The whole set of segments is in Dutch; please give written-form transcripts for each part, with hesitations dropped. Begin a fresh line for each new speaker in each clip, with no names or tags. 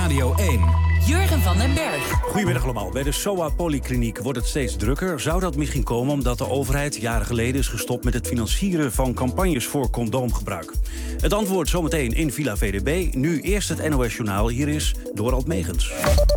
Radio 1.
Jurgen van den Berg.
Goedemiddag allemaal. Bij de SOA Polykliniek wordt het steeds drukker. Zou dat misschien komen omdat de overheid jaren geleden is gestopt met het financieren van campagnes voor condoomgebruik? Het antwoord zometeen in Villa VDB. Nu eerst het NOS-journaal. Hier is Dorald Megens.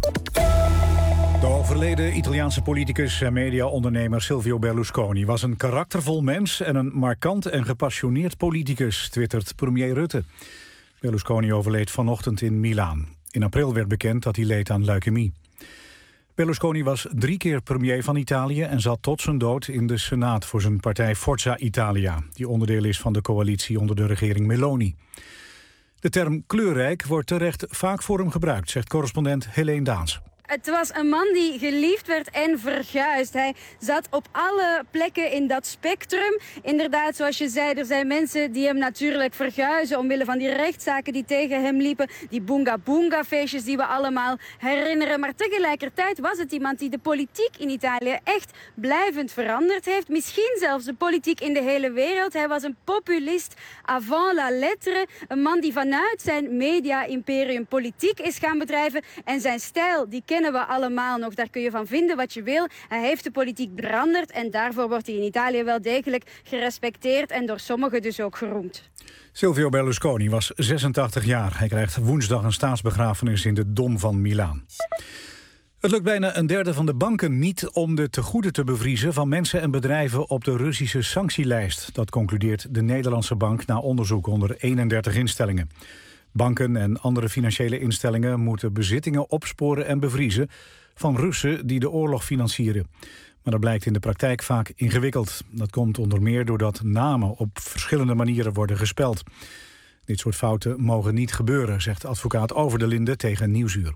De overleden Italiaanse politicus en mediaondernemer Silvio Berlusconi was een karaktervol mens en een markant en gepassioneerd politicus, twittert premier Rutte. Berlusconi overleed vanochtend in Milaan. In april werd bekend dat hij leed aan leukemie. Berlusconi was 3 keer premier van Italië en zat tot zijn dood in de Senaat voor zijn partij Forza Italia, die onderdeel is van de coalitie onder de regering Meloni. De term kleurrijk wordt terecht vaak voor hem gebruikt, zegt correspondent Helene Daans.
Het was een man die geliefd werd en verguisd. Hij zat op alle plekken in dat spectrum. Inderdaad, zoals je zei, er zijn mensen die hem natuurlijk verguizen omwille van die rechtszaken die tegen hem liepen. Die boonga-boonga-feestjes die we allemaal herinneren. Maar tegelijkertijd was het iemand die de politiek in Italië echt blijvend veranderd heeft. Misschien zelfs de politiek in de hele wereld. Hij was een populist avant la lettre. Een man die vanuit zijn media-imperium politiek is gaan bedrijven. En zijn stijl, die kennen we allemaal nog. Daar kun je van vinden wat je wil. Hij heeft de politiek veranderd en daarvoor wordt hij in Italië wel degelijk gerespecteerd en door sommigen dus ook geroemd.
Silvio Berlusconi was 86 jaar. Hij krijgt woensdag een staatsbegrafenis in de Dom van Milaan. Het lukt bijna een derde van de banken niet om de tegoeden te bevriezen van mensen en bedrijven op de Russische sanctielijst. Dat concludeert de Nederlandse bank na onderzoek onder 31 instellingen. Banken en andere financiële instellingen moeten bezittingen opsporen en bevriezen van Russen die de oorlog financieren. Maar dat blijkt in de praktijk vaak ingewikkeld. Dat komt onder meer doordat namen op verschillende manieren worden gespeld. Dit soort fouten mogen niet gebeuren, zegt advocaat Over de Linde tegen Nieuwsuur.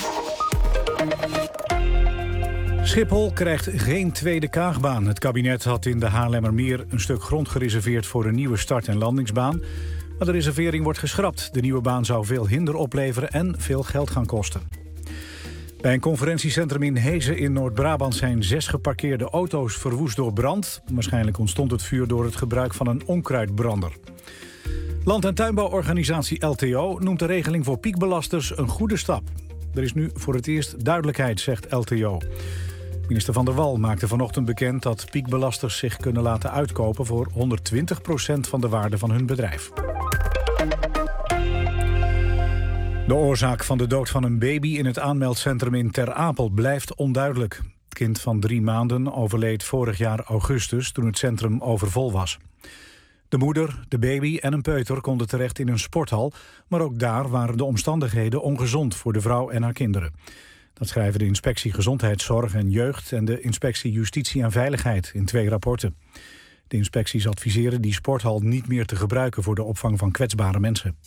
Schiphol krijgt geen tweede Kaagbaan. Het kabinet had in de Haarlemmermeer een stuk grond gereserveerd voor een nieuwe start- en landingsbaan. Maar de reservering wordt geschrapt. De nieuwe baan zou veel hinder opleveren en veel geld gaan kosten. Bij een conferentiecentrum in Hezen in Noord-Brabant zijn 6 geparkeerde auto's verwoest door brand. Waarschijnlijk ontstond het vuur door het gebruik van een onkruidbrander. Land- en tuinbouworganisatie LTO noemt de regeling voor piekbelasters een goede stap. Er is nu voor het eerst duidelijkheid, zegt LTO. Minister Van der Wal maakte vanochtend bekend dat piekbelasters zich kunnen laten uitkopen voor 120% van de waarde van hun bedrijf. De oorzaak van de dood van een baby in het aanmeldcentrum in Ter Apel blijft onduidelijk. Het kind van 3 maanden overleed vorig jaar augustus toen het centrum overvol was. De moeder, de baby en een peuter konden terecht in een sporthal, maar ook daar waren de omstandigheden ongezond voor de vrouw en haar kinderen. Dat schrijven de Inspectie Gezondheidszorg en Jeugd en de Inspectie Justitie en Veiligheid in 2 rapporten. De inspecties adviseren die sporthal niet meer te gebruiken voor de opvang van kwetsbare mensen.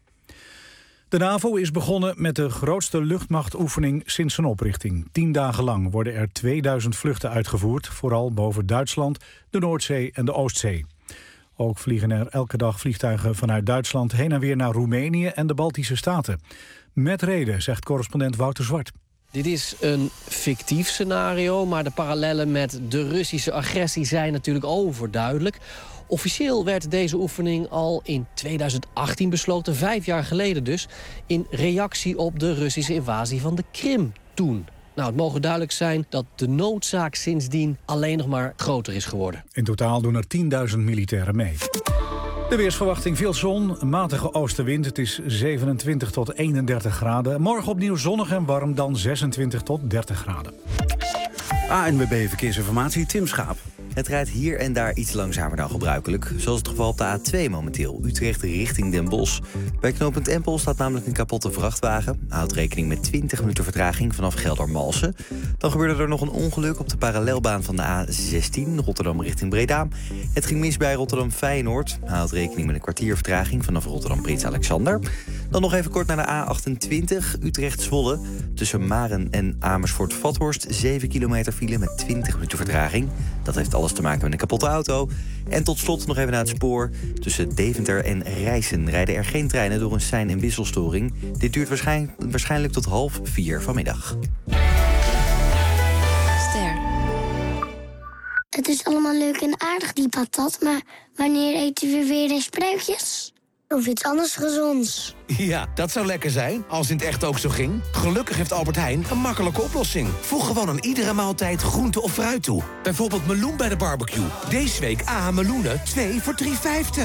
De NAVO is begonnen met de grootste luchtmachtoefening sinds zijn oprichting. 10 dagen lang worden er 2000 vluchten uitgevoerd, vooral boven Duitsland, de Noordzee en de Oostzee. Ook vliegen er elke dag vliegtuigen vanuit Duitsland heen en weer naar Roemenië en de Baltische Staten. Met reden, zegt correspondent Wouter Zwart.
Dit is een fictief scenario, maar de parallellen met de Russische agressie zijn natuurlijk overduidelijk. Officieel werd deze oefening al in 2018 besloten, 5 jaar geleden dus, in reactie op de Russische invasie van de Krim toen. Nou, het mogen duidelijk zijn dat de noodzaak sindsdien alleen nog maar groter is geworden.
In totaal doen er 10.000 militairen mee. De weersverwachting: veel zon, een matige oostenwind. Het is 27 tot 31 graden. Morgen opnieuw zonnig en warm, dan 26 tot 30 graden.
ANWB Verkeersinformatie, Tim Schaap.
Het rijdt hier en daar iets langzamer dan gebruikelijk. Zoals het geval op de A2 momenteel, Utrecht richting Den Bosch. Bij knooppunt Empel staat namelijk een kapotte vrachtwagen. Houd rekening met 20 minuten vertraging vanaf Geldermalsen. Dan gebeurde er nog een ongeluk op de parallelbaan van de A16, Rotterdam richting Breda. Het ging mis bij Rotterdam-Feyenoord. Houd rekening met een kwartier vertraging vanaf Rotterdam-Prins Alexander. Dan nog even kort naar de A28, Utrecht-Zwolle. Tussen Maren en Amersfoort-Vathorst 7 kilometer file met 20 minuten vertraging. Dat heeft alles te maken met een kapotte auto. En tot slot nog even naar het spoor. Tussen Deventer en Rijssen rijden er geen treinen door een sein- en wisselstoring. Dit duurt waarschijnlijk tot 3:30 vanmiddag.
Ster.
Het is allemaal leuk en aardig, die patat, maar wanneer eten we weer eens spruitjes?
Of iets anders gezonds.
Ja, dat zou lekker zijn, als het in het echt ook zo ging. Gelukkig heeft Albert Heijn een makkelijke oplossing. Voeg gewoon aan iedere maaltijd groente of fruit toe. Bijvoorbeeld meloen bij de barbecue. Deze week meloenen, 2 voor $3,50.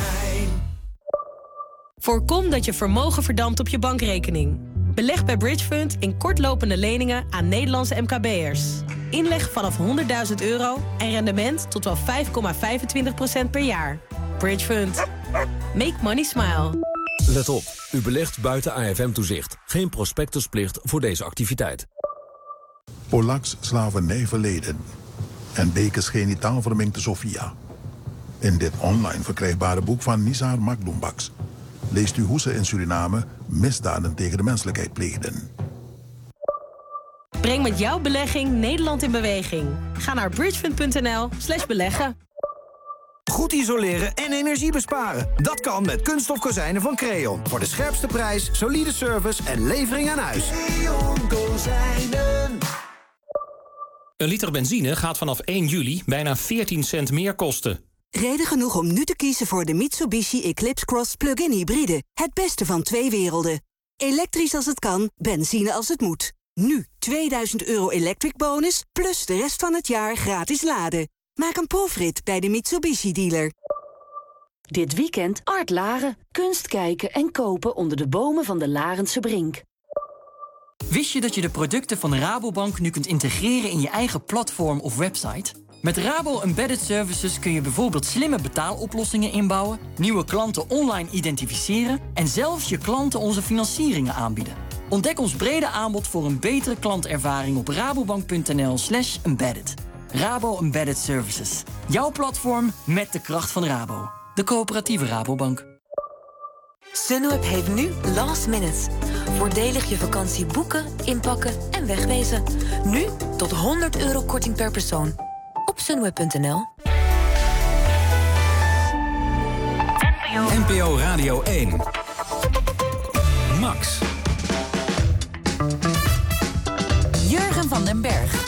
Voorkom dat je vermogen verdampt op je bankrekening. Beleg bij Bridgefund in kortlopende leningen aan Nederlandse MKB'ers. Inleg vanaf €100.000 en rendement tot wel 5,25% per jaar. Bridgefund. Make money smile.
Let op, u belegt buiten AFM-toezicht. Geen prospectusplicht voor deze activiteit.
Polaks slavernijverleden en bekens genitaal verminkte Sofia. In dit online verkrijgbare boek van Nizar Makhloumbaks leest u hoe ze in Suriname misdaden tegen de menselijkheid pleegden.
Breng met jouw belegging Nederland in beweging. Ga naar bridgefund.nl/beleggen.
Goed isoleren en energie besparen. Dat kan met kunststof kozijnen van Creon. Voor de scherpste prijs, solide service en levering aan huis. Creon Kozijnen.
Een liter benzine gaat vanaf 1 juli bijna 14 cent meer kosten.
Reden genoeg om nu te kiezen voor de Mitsubishi Eclipse Cross Plug-in Hybride. Het beste van 2 werelden. Elektrisch als het kan, benzine als het moet. Nu €2000 electric bonus, plus de rest van het jaar gratis laden. Maak een proefrit bij de Mitsubishi-dealer.
Dit weekend Art Laren. Kunst kijken en kopen onder de bomen van de Larense Brink.
Wist je dat je de producten van Rabobank nu kunt integreren in je eigen platform of website? Met Rabo Embedded Services kun je bijvoorbeeld slimme betaaloplossingen inbouwen, nieuwe klanten online identificeren en zelfs je klanten onze financieringen aanbieden. Ontdek ons brede aanbod voor een betere klantervaring op rabobank.nl/embedded. Rabo Embedded Services. Jouw platform met de kracht van Rabo. De coöperatieve Rabobank.
Sunweb heeft nu Last Minute. Voordelig je vakantie boeken, inpakken en wegwezen. Nu tot €100 korting per persoon. Op sunweb.nl.
NPO Radio 1. Max.
Jurgen van den Berg.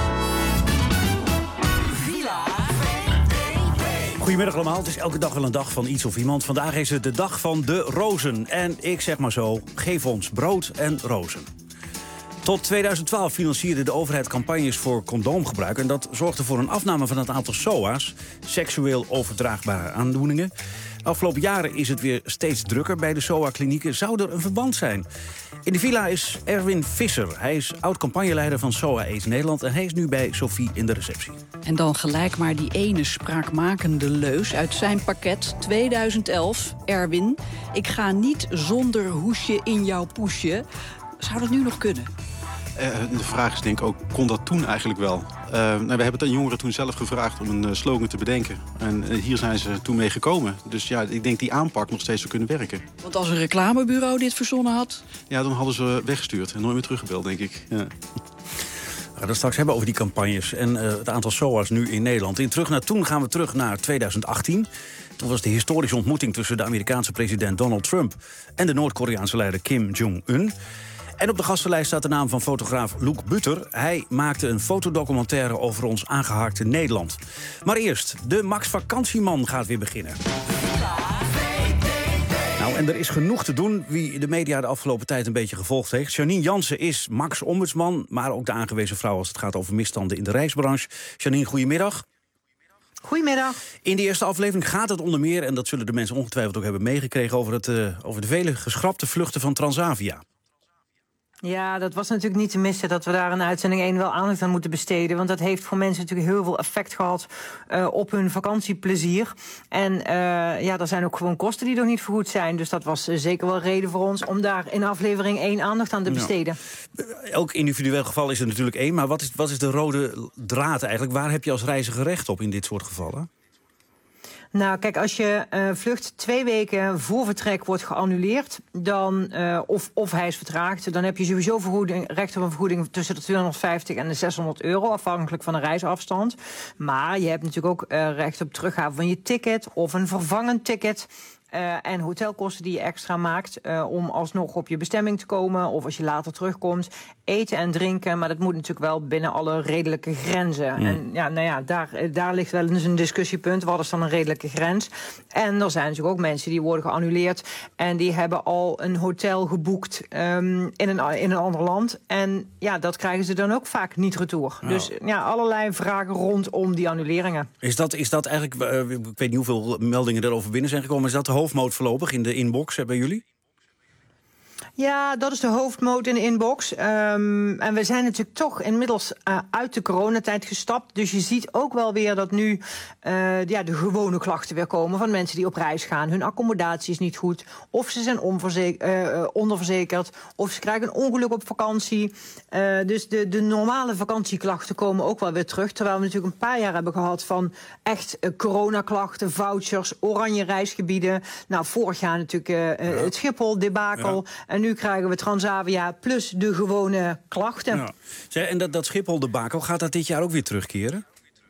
Goedemiddag allemaal, het is elke dag wel een dag van iets of iemand. Vandaag is het de dag van de rozen. En ik zeg maar zo, geef ons brood en rozen. Tot 2012 financierde de overheid campagnes voor condoomgebruik. En dat zorgde voor een afname van het aantal SOA's, seksueel overdraagbare aandoeningen. Afgelopen jaren is het weer steeds drukker bij de SOA-klinieken. Zou er een verband zijn? In de villa is Erwin Visser. Hij is oud-campagneleider van SOA AIDS Nederland en hij is nu bij Sophie in de receptie.
En dan gelijk maar die ene spraakmakende leus uit zijn pakket 2011. Erwin, ik ga niet zonder hoesje in jouw poesje. Zou dat nu nog kunnen?
De vraag is denk ik ook, kon dat toen eigenlijk wel? We hebben het aan jongeren toen zelf gevraagd om een slogan te bedenken. En hier zijn ze toen mee gekomen. Dus ja, ik denk die aanpak nog steeds zou kunnen werken.
Want als een reclamebureau dit verzonnen had?
Ja, dan hadden ze weggestuurd en nooit meer teruggebeld, denk ik. Ja.
We gaan het straks hebben over die campagnes en het aantal SOA's nu in Nederland. Toen gaan we terug naar 2018. Toen was de historische ontmoeting tussen de Amerikaanse president Donald Trump en de Noord-Koreaanse leider Kim Jong-un. En op de gastenlijst staat de naam van fotograaf Loek Butter. Hij maakte een fotodocumentaire over ons aangeharkte Nederland. Maar eerst, de Max Vakantieman gaat weer beginnen. Nou, en er is genoeg te doen wie de media de afgelopen tijd een beetje gevolgd heeft. Janine Jansen is Max-ombudsman, maar ook de aangewezen vrouw als het gaat over misstanden in de reisbranche. Janine, goedemiddag.
Goedemiddag.
In de eerste aflevering gaat het onder meer, en dat zullen de mensen ongetwijfeld ook hebben meegekregen, over de vele geschrapte vluchten van Transavia.
Ja, dat was natuurlijk niet te missen dat we daar in uitzending 1 wel aandacht aan moeten besteden. Want dat heeft voor mensen natuurlijk heel veel effect gehad op hun vakantieplezier. En ja, er zijn ook gewoon kosten die nog niet vergoed zijn. Dus dat was zeker wel reden voor ons om daar in aflevering 1 aandacht aan te besteden.
Elk individueel geval is er natuurlijk één. Maar wat is de rode draad eigenlijk? Waar heb je als reiziger recht op in dit soort gevallen?
Nou, kijk, als je vlucht 2 weken voor vertrek wordt geannuleerd, dan, of hij is vertraagd, dan heb je sowieso recht op een vergoeding tussen de €250 en de €600, afhankelijk van de reisafstand. Maar je hebt natuurlijk ook recht op terughalen van je ticket of een vervangend ticket. en hotelkosten die je extra maakt om alsnog op je bestemming te komen of als je later terugkomt. Eten en drinken, maar dat moet natuurlijk wel binnen alle redelijke grenzen. En daar ligt wel eens een discussiepunt. Wat is dan een redelijke grens? En er zijn natuurlijk ook mensen die worden geannuleerd en die hebben al een hotel geboekt in een ander land. En ja, dat krijgen ze dan ook vaak niet retour. Nou. Dus allerlei vragen rondom die annuleringen.
Is dat eigenlijk, ik weet niet hoeveel meldingen erover binnen zijn gekomen, is dat de hoofdmoot voorlopig in de inbox bij jullie?
Ja, dat is de hoofdmoot in de inbox. En we zijn natuurlijk toch inmiddels uit de coronatijd gestapt. Dus je ziet ook wel weer dat nu de gewone klachten weer komen van mensen die op reis gaan. Hun accommodatie is niet goed. Of ze zijn onderverzekerd. Of ze krijgen een ongeluk op vakantie. Dus de normale vakantieklachten komen ook wel weer terug. Terwijl we natuurlijk een paar jaar hebben gehad van echt coronaklachten, vouchers, oranje reisgebieden. Nou, vorig jaar natuurlijk het Schiphol-debakel. En nu krijgen we Transavia plus de gewone klachten.
Ja. En dat Schiphol-debakel, gaat dat dit jaar ook weer terugkeren?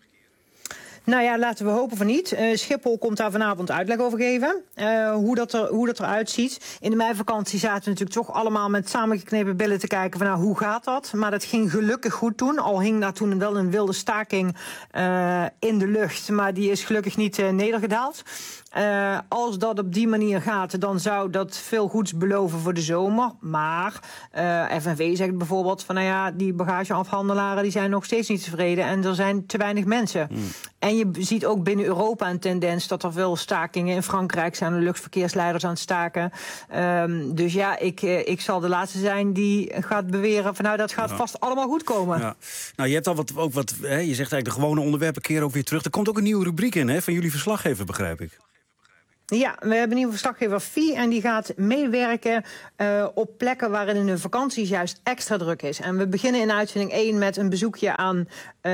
Nou ja, laten we hopen van niet. Schiphol komt daar vanavond uitleg over geven. Hoe dat eruit ziet. In de meivakantie zaten we natuurlijk toch allemaal met samengeknepen billen te kijken van hoe gaat dat? Maar dat ging gelukkig goed toen. Al hing daar toen wel een wilde staking in de lucht. Maar die is gelukkig niet nedergedaald. Als dat op die manier gaat, dan zou dat veel goeds beloven voor de zomer. Maar FNV zegt bijvoorbeeld van die bagageafhandelaren die zijn nog steeds niet tevreden en er zijn te weinig mensen. En je ziet ook binnen Europa een tendens dat er veel stakingen in Frankrijk zijn, de luchtverkeersleiders aan het staken. Dus ja, ik zal de laatste zijn die gaat beweren van dat gaat vast allemaal goed komen. Ja.
Nou, je hebt al wat je zegt eigenlijk de gewone onderwerpen keren ook weer terug. Er komt ook een nieuwe rubriek in van jullie verslaggever, begrijp ik.
Ja, we hebben een nieuwe verslaggever Fie en die gaat meewerken op plekken waarin de vakanties juist extra druk is. En we beginnen in uitzending 1 met een bezoekje aan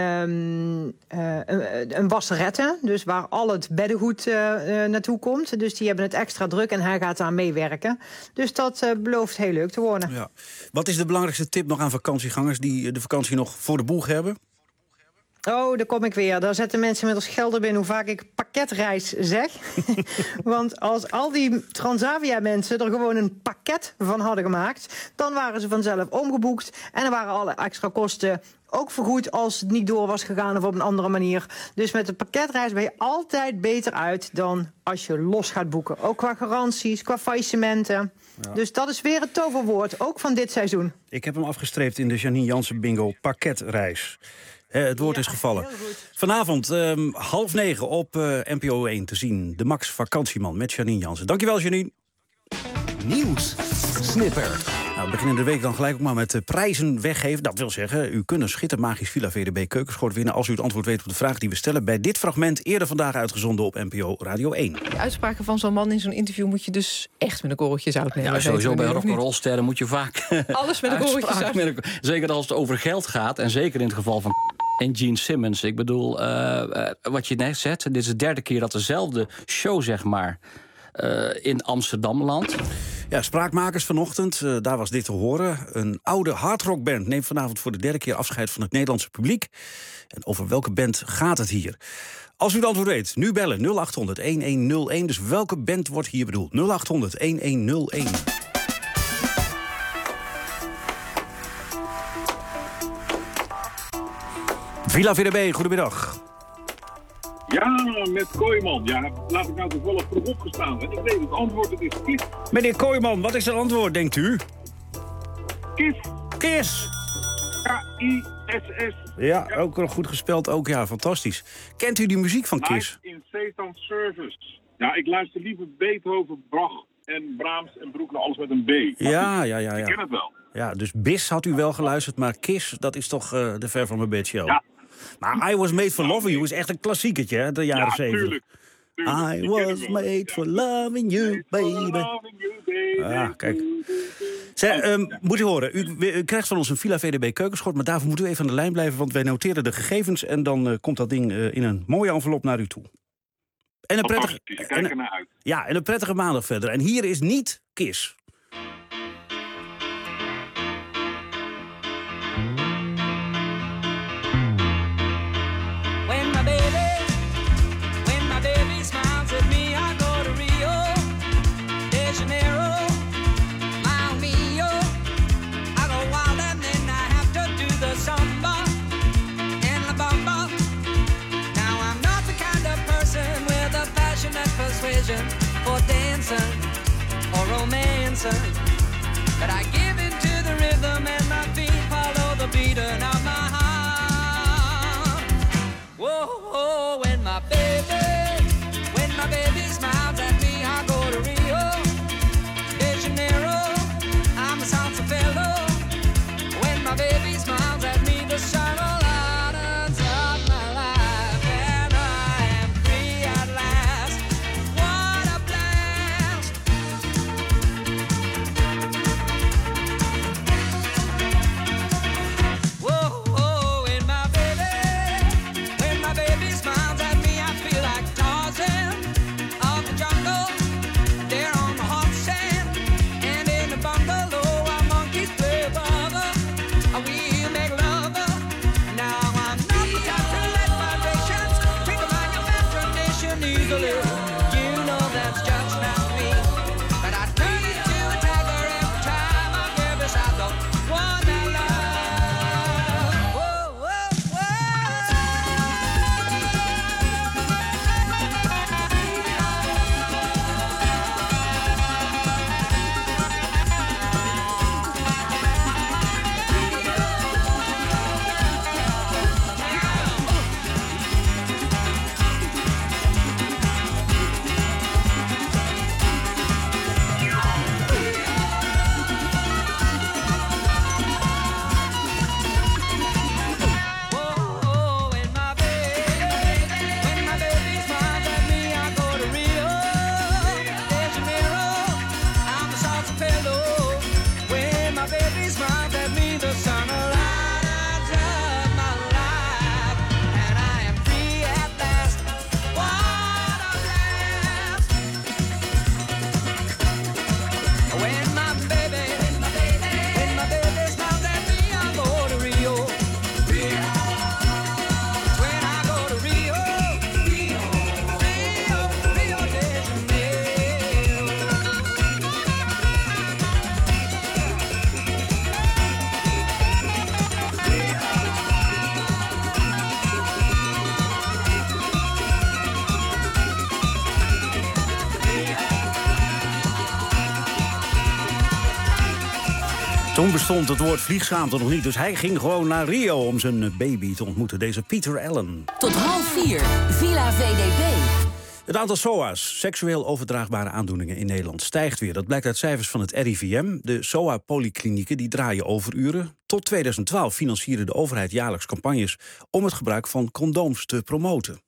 een wasserette. Dus waar al het beddengoed naartoe komt. Dus die hebben het extra druk en hij gaat daar meewerken. Dus dat belooft heel leuk te worden. Ja.
Wat is de belangrijkste tip nog aan vakantiegangers die de vakantie nog voor de boeg hebben?
Oh, daar kom ik weer. Daar zetten mensen met ons geld op in hoe vaak ik pakketreis zeg. Want als al die Transavia-mensen er gewoon een pakket van hadden gemaakt, dan waren ze vanzelf omgeboekt en dan waren alle extra kosten ook vergoed als het niet door was gegaan of op een andere manier. Dus met een pakketreis ben je altijd beter uit dan als je los gaat boeken. Ook qua garanties, qua faillissementen. Ja. Dus dat is weer het toverwoord, ook van dit seizoen.
Ik heb hem afgestreept in de Janine Jansen bingo pakketreis. Het woord is gevallen. Vanavond 8:30 op NPO 1 te zien. De Max Vakantieman met Janine Jansen. Dankjewel, Janine.
Nieuws. Snipper.
Nou, we beginnen de week dan gelijk ook maar met prijzen weggeven. Dat wil zeggen, u kunt een schittermagisch Villa VDB keukenschort winnen als u het antwoord weet op de vraag die we stellen bij dit fragment eerder vandaag uitgezonden op NPO Radio 1.
De uitspraken van zo'n man in zo'n interview moet je dus echt met een korreltje zout nemen.
Ja, sowieso bij rock'n'roll-sterren moet je vaak
alles met een korreltje zout.
Zeker als het over geld gaat en zeker in het geval van en Gene Simmons. Ik bedoel, wat je net zegt, dit is de derde keer dat dezelfde show, zeg maar, in Amsterdam landt.
Ja, spraakmakers vanochtend, daar was dit te horen. Een oude hardrockband neemt vanavond voor de derde keer afscheid van het Nederlandse publiek. En over welke band gaat het hier? Als u het antwoord weet, nu bellen 0800-1101. Dus welke band wordt hier bedoeld? 0800-1101. Villa VDB, goedemiddag.
Ja, met Kooijman. Ja, laat ik nou toevallig vroeg opgestaan. En ik weet het antwoord, het is KISS.
Meneer Kooijman, wat is het antwoord, denkt u?
KISS.
KISS.
K-I-S-S.
Ja, ook nog goed gespeld, ook ja, fantastisch. Kent u die muziek van KISS?
Live in Satan Service. Ja, ik luister liever Beethoven, Bach en Brahms en Bruckner, alles met een B.
Ja.
Ik ken het wel.
Ja, dus BIS had u wel geluisterd, maar KISS, dat is toch de ver van mijn bedshow. Ja. Maar I Was Made for Loving You is echt een klassieketje, hè, de jaren 70.
Tuurlijk.
I was made for loving you, baby. Ja, kijk. Moet u horen, u krijgt van ons een Villa VDB keukenschort, maar daarvoor moet u even aan de lijn blijven, want wij noteren de gegevens en dan komt dat ding in een mooie envelop naar u toe. En een prettige,
ik kijk ernaar uit.
Ja, en een prettige maandag verder. En hier is niet KISS.
When my baby smiles at me, I go to Rio.
romancing, but I give in to the rhythm and my feet follow the beating of my heart. Whoa, whoa, when my baby smiles at me, I go to Rio de Janeiro. I'm a salsa fellow. When my baby smiles at me, the sun will lightens up my life, and I am free at last. What a blast! Whoa, whoa, when my baby smiles at me, I feel like Tarzan of the jungle. There on the hot sand, and in the bungalow, our monkeys play bugger. We make love. Now I'm not the type to let my patience take around your imagination easily. You know that's just not me. But I turn into a tiger every time I get beside the one I love. Whoa, whoa,
Toen bestond het woord vliegschaamte nog niet, dus hij ging gewoon naar Rio om zijn baby te ontmoeten, deze Peter Allen.
Tot 3:30, Villa VDB.
Het aantal SOA's, seksueel overdraagbare aandoeningen in Nederland, stijgt weer. Dat blijkt uit cijfers van het RIVM. De SOA-polyklinieken die draaien overuren. Tot 2012 financierde de overheid jaarlijks campagnes om het gebruik van condooms te promoten.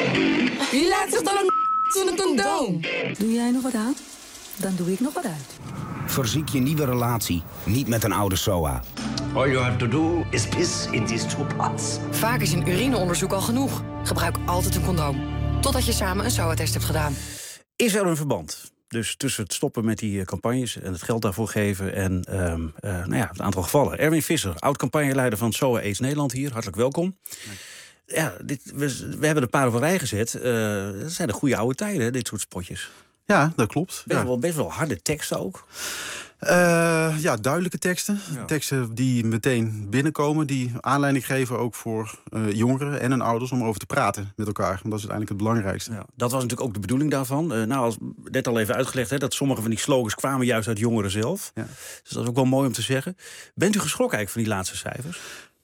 Wie laat zich dan een condoom?
Doe jij nog wat aan? Dan doe ik nog wat uit.
Verziek je nieuwe relatie niet met een oude SOA.
All you have to do is piss in these two pots.
Vaak is een urineonderzoek al genoeg. Gebruik altijd een condoom. Totdat je samen een SOA-test hebt gedaan.
Is er een verband? Dus tussen het stoppen met die campagnes en het geld daarvoor geven en het aantal gevallen. Erwin Visser, oud-campagneleider van SOA AIDS Nederland hier. Hartelijk welkom. Ja, we hebben een paar op een rij gezet. Dat zijn de goede oude tijden, hè, dit soort spotjes.
Ja, dat klopt.
Best wel harde teksten ook.
Duidelijke teksten. Ja. Teksten die meteen binnenkomen, die aanleiding geven ook voor jongeren en hun ouders om over te praten met elkaar. Want dat is uiteindelijk het belangrijkste.
Ja, dat was natuurlijk ook de bedoeling daarvan. Als net al even uitgelegd, hè, dat sommige van die slogans kwamen juist uit jongeren zelf. Ja. Dus dat is ook wel mooi om te zeggen. Bent u geschrokken eigenlijk van die laatste cijfers?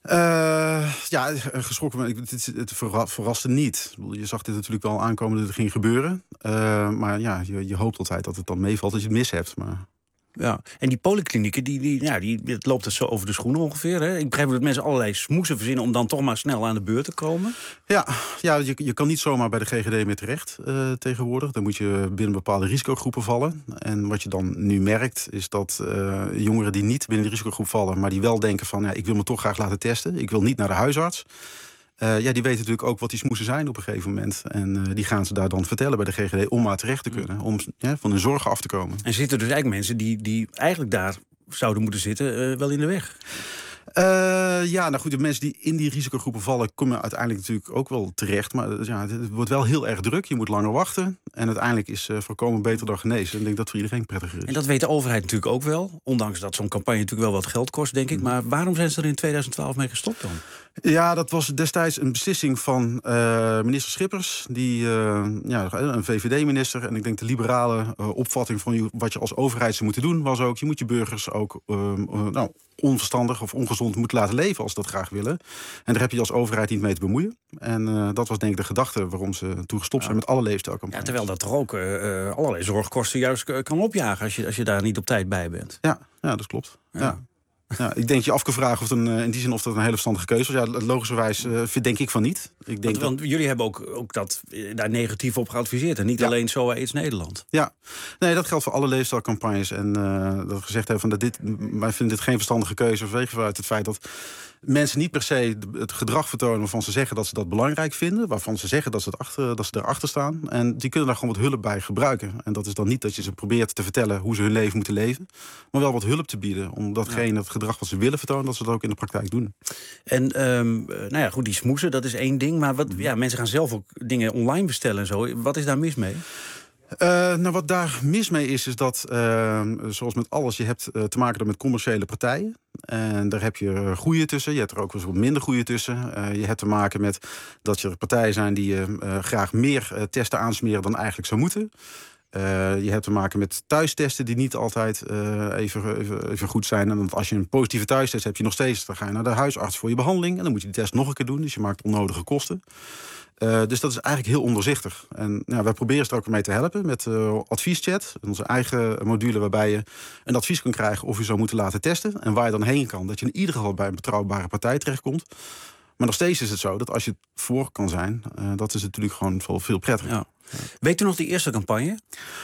Geschrokken. Het verraste niet. Je zag dit natuurlijk wel aankomen dat het ging gebeuren. Maar ja, je hoopt altijd dat het dan meevalt dat je het mis hebt. Maar...
Ja, en die polyklinieken, het loopt het zo over de schoenen ongeveer. Hè? Ik begrijp dat mensen allerlei smoesen verzinnen om dan toch maar snel aan de beurt te komen. Ja,
je kan niet zomaar bij de GGD meer terecht tegenwoordig. Dan moet je binnen bepaalde risicogroepen vallen. En wat je dan nu merkt, is dat jongeren die niet binnen de risicogroep vallen, maar die wel denken van, ik wil me toch graag laten testen. Ik wil niet naar de huisarts. Die weten natuurlijk ook wat die smoesen zijn op een gegeven moment. En die gaan ze daar dan vertellen bij de GGD om maar terecht te kunnen. Om van hun zorgen af te komen.
En zitten dus eigenlijk mensen die eigenlijk daar zouden moeten zitten wel in de weg?
Nou goed, de mensen die in die risicogroepen vallen komen uiteindelijk natuurlijk ook wel terecht. Maar het wordt wel heel erg druk. Je moet langer wachten. En uiteindelijk is voorkomen beter dan genezen. En ik denk dat voor iedereen prettiger is.
En dat weet de overheid natuurlijk ook wel. Ondanks dat zo'n campagne natuurlijk wel wat geld kost, denk ik. Maar waarom zijn ze er in 2012 mee gestopt dan?
Ja, dat was destijds een beslissing van minister Schippers. Een VVD-minister. En ik denk de liberale opvatting van wat je als overheid zou moeten doen was ook, je moet je burgers ook onverstandig of ongezond moeten laten leven als ze dat graag willen. En daar heb je als overheid niet mee te bemoeien. En dat was denk ik de gedachte waarom ze toen gestopt zijn met alle leefstijlcampagnes.
Ja, terwijl dat toch ook allerlei zorgkosten juist kan opjagen als je daar niet op tijd bij bent.
Ja, dat klopt. Ja. Ja, ik denk je af kan vragen of in die zin of dat een hele verstandige keuze was. Ja, logischerwijs denk ik van niet.
Want jullie hebben ook dat daar negatief op geadviseerd. En niet alleen SOA AIDS Nederland.
Ja, nee, dat geldt voor alle leefstijlcampagnes. En dat we gezegd hebben van wij vinden dit geen verstandige keuze. Vanwege uit het feit dat mensen niet per se het gedrag vertonen waarvan ze zeggen dat ze dat belangrijk vinden. Waarvan ze zeggen dat ze erachter staan. En die kunnen daar gewoon wat hulp bij gebruiken. En dat is dan niet dat je ze probeert te vertellen hoe ze hun leven moeten leven. Maar wel wat hulp te bieden. Om datgene, het gedrag wat ze willen vertonen, dat ze dat ook in de praktijk doen.
En goed, die smoesen, dat is één ding. Maar mensen gaan zelf ook dingen online bestellen en zo. Wat is daar mis mee?
Wat daar mis mee is dat, zoals met alles, je hebt te maken met commerciële partijen. En daar heb je goede tussen, je hebt er ook wel wat minder goede tussen. Je hebt te maken met dat er partijen zijn die graag meer testen aansmeren dan eigenlijk zou moeten. Je hebt te maken met thuistesten die niet altijd even goed zijn. En als je een positieve thuistest hebt, dan ga je naar de huisarts voor je behandeling. En dan moet je die test nog een keer doen, dus je maakt onnodige kosten. Dus dat is eigenlijk heel ondoorzichtig. En wij proberen ze er ook mee te helpen met advieschat. Onze eigen module waarbij je een advies kan krijgen of je zou moeten laten testen. En waar je dan heen kan. Dat je in ieder geval bij een betrouwbare partij terechtkomt. Maar nog steeds is het zo dat als je voor kan zijn, dat is natuurlijk gewoon veel prettiger.
Ja. Weet u nog die eerste campagne?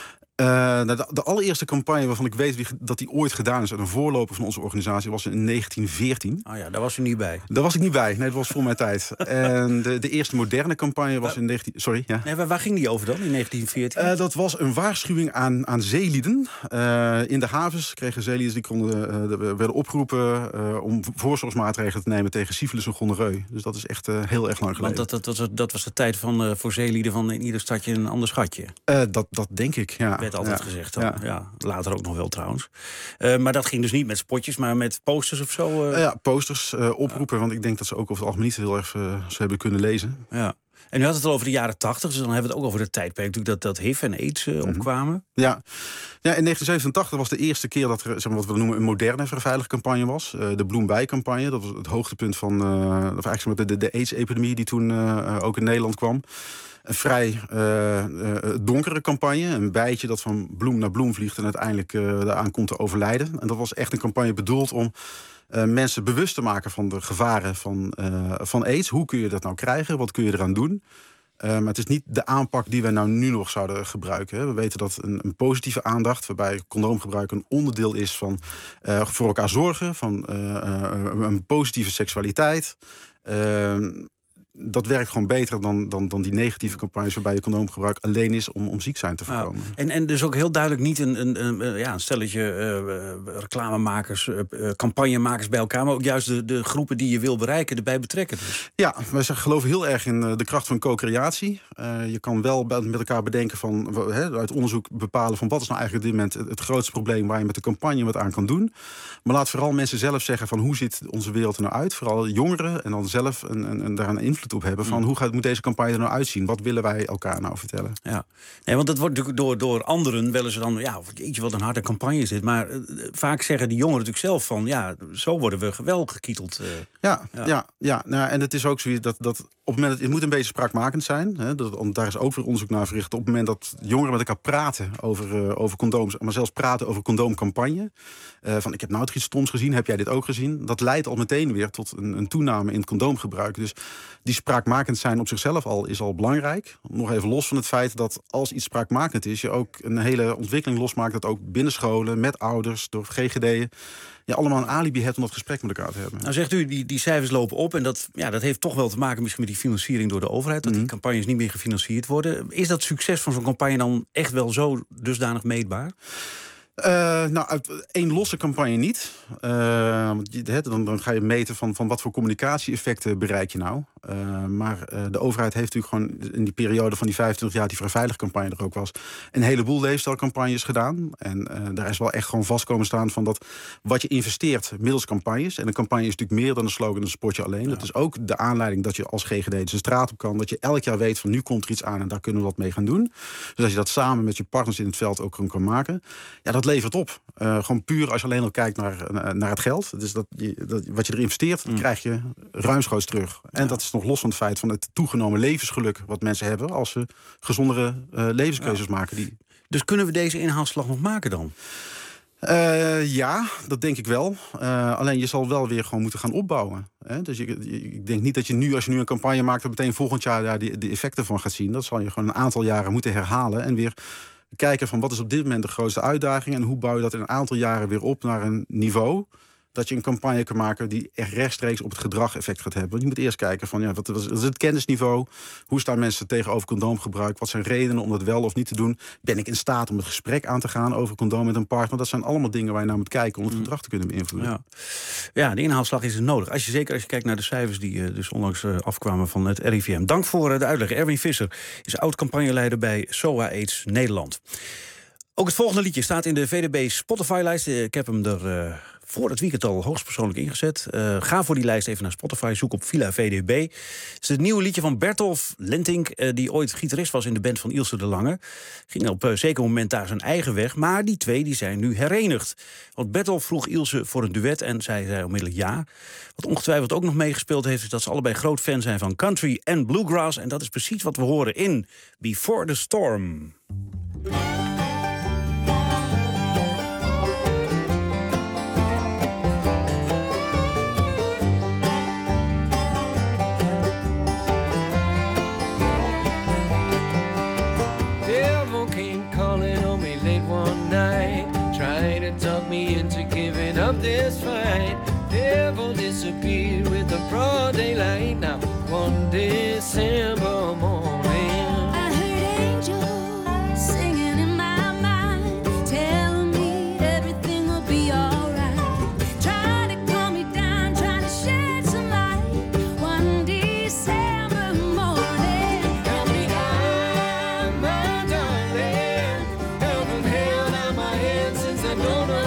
De allereerste campagne waarvan ik weet dat die ooit gedaan is, en een voorloper van onze organisatie, was in 1914.
Oh ja, daar was u niet bij.
Daar was ik niet bij. Nee, dat was voor mijn tijd. En de eerste moderne campagne was in 19... Sorry, ja.
Nee, waar ging die over dan in 1914?
Dat was een waarschuwing aan zeelieden. In de havens kregen zeelieden, werden opgeroepen om voorzorgsmaatregelen te nemen tegen syfilis en gonoreu. Dus dat is echt heel erg lang geleden.
Want dat was de tijd voor zeelieden van in ieder stadje een ander schatje.
Dat denk ik, ja.
Werd altijd gezegd dan. Ja, later ook nog wel trouwens. Maar dat ging dus niet met spotjes, maar met posters of zo?
Posters, oproepen. Want ik denk dat ze ook over het algemeen niet heel erg ze hebben kunnen lezen.
Ja. En u had het al over de jaren 80, dus dan hebben we het ook over de tijdperk dat HIV en AIDS opkwamen.
Ja, in 1987 was de eerste keer dat er wat we noemen een moderne verveiligingscampagne was. De Bloembij-campagne, dat was het hoogtepunt van de AIDS-epidemie die toen ook in Nederland kwam. Een vrij donkere campagne. Een bijtje dat van bloem naar bloem vliegt en uiteindelijk daaraan komt te overlijden. En dat was echt een campagne bedoeld om mensen bewust te maken van de gevaren van AIDS. Hoe kun je dat nou krijgen? Wat kun je eraan doen? Maar het is niet de aanpak die wij nou nu nog zouden gebruiken. Hè. We weten dat een positieve aandacht, waarbij condoomgebruik een onderdeel is van voor elkaar zorgen, van een positieve seksualiteit. Dat werkt gewoon beter dan die negatieve campagnes waarbij je condoomgebruik alleen is om ziek zijn te voorkomen.
En dus ook heel duidelijk niet een stelletje reclamemakers, campagnemakers bij elkaar, maar ook juist de groepen die je wil bereiken erbij betrekken. Dus.
Ja, wij geloven heel erg in de kracht van co-creatie. Je kan wel met elkaar bedenken van uit onderzoek bepalen van wat is nou eigenlijk op dit moment het grootste probleem waar je met de campagne wat aan kan doen. Maar laat vooral mensen zelf zeggen van hoe ziet onze wereld er nou uit. Vooral jongeren en dan zelf en daar een invloed op hebben van hoe moet deze campagne er nou uitzien? Wat willen wij elkaar nou vertellen?
Ja, nee, want het wordt natuurlijk door anderen wel eens dan jeetje, wat een harde campagne is dit. Maar vaak zeggen die jongeren natuurlijk zelf van zo worden we wel gekieteld.
En het is ook zo dat op het moment het moet een beetje spraakmakend zijn. Hè, daar is ook weer onderzoek naar verricht. Op het moment dat jongeren met elkaar praten over condooms, maar zelfs praten over condoomcampagne. Van ik heb nou iets stoms gezien, heb jij dit ook gezien? Dat leidt al meteen weer tot een toename in het condoomgebruik. Dus die spraakmakend zijn op zichzelf is al belangrijk. Nog even los van het feit dat als iets spraakmakend is, je ook een hele ontwikkeling losmaakt dat ook binnen scholen, met ouders, door GGD'en, je allemaal een alibi hebt om dat gesprek met elkaar te hebben.
Nou zegt u, die cijfers lopen op en dat heeft toch wel te maken misschien met die financiering door de overheid, dat die campagnes niet meer gefinancierd worden. Is dat succes van zo'n campagne dan echt wel zo dusdanig meetbaar?
Uit één losse campagne niet. Dan ga je meten van wat voor communicatie-effecten bereik je nou. Maar de overheid heeft natuurlijk gewoon in die periode van die 25 jaar... die vrijveilig-campagne er ook was... een heleboel leefstijlcampagnes gedaan. En daar is wel echt gewoon vast komen staan van dat wat je investeert middels campagnes... en een campagne is natuurlijk meer dan een slogan, een spotje alleen. Ja. Dat is ook de aanleiding dat je als GGD de straat op kan... dat je elk jaar weet van nu komt er iets aan en daar kunnen we wat mee gaan doen. Dus als je dat samen met je partners in het veld ook kan maken... ja, dat levert op. Gewoon puur als je alleen al kijkt naar het geld. Dus wat je er investeert, dat krijg je ruimschoots terug. En dat is nog los van het feit van het toegenomen levensgeluk... wat mensen hebben als ze gezondere levenskeuzes maken.
Dus kunnen we deze inhaalslag nog maken dan?
Ja, dat denk ik wel. Alleen je zal wel weer gewoon moeten gaan opbouwen. Hè? Dus ik denk niet dat je nu, als je nu een campagne maakt... dat meteen volgend jaar daar de effecten van gaat zien. Dat zal je gewoon een aantal jaren moeten herhalen... en weer kijken van wat is op dit moment de grootste uitdaging... en hoe bouw je dat in een aantal jaren weer op naar een niveau... dat je een campagne kan maken die echt rechtstreeks op het gedrag effect gaat hebben. Want je moet eerst kijken van, wat is het kennisniveau? Hoe staan mensen tegenover condoomgebruik? Wat zijn redenen om dat wel of niet te doen? Ben ik in staat om het gesprek aan te gaan over condoom met een partner? Dat zijn allemaal dingen waar je naar moet kijken om het gedrag te kunnen beïnvloeden.
Ja, de inhaalslag is nodig. Zeker als je kijkt naar de cijfers die dus onlangs afkwamen van het RIVM. Dank voor de uitleg. Erwin Visser is oud-campagneleider bij SOA AIDS Nederland. Ook het volgende liedje staat in de VDB Spotify-lijst. Ik heb hem er voor het weekend al hoogstpersoonlijk ingezet. Ga voor die lijst even naar Spotify, zoek op Villa VDB. Het is het nieuwe liedje van Bertolf Lentink... die ooit gitarist was in de band van Ilse de Lange. Ging op een zeker moment daar zijn eigen weg... maar die twee die zijn nu herenigd. Want Bertolf vroeg Ilse voor een duet en zij zei onmiddellijk ja. Wat ongetwijfeld ook nog meegespeeld heeft... is dat ze allebei groot fan zijn van country en bluegrass. En dat is precies wat we horen in Before the Storm.
Talk me into giving up this fight. Devil disappeared with the broad daylight. Now one December morning,
I heard angels singing in my mind, telling me everything will be alright. Trying to calm me down, trying to shed some light. One December morning,
help me out, my darling. Heaven held out my hand since I don't know.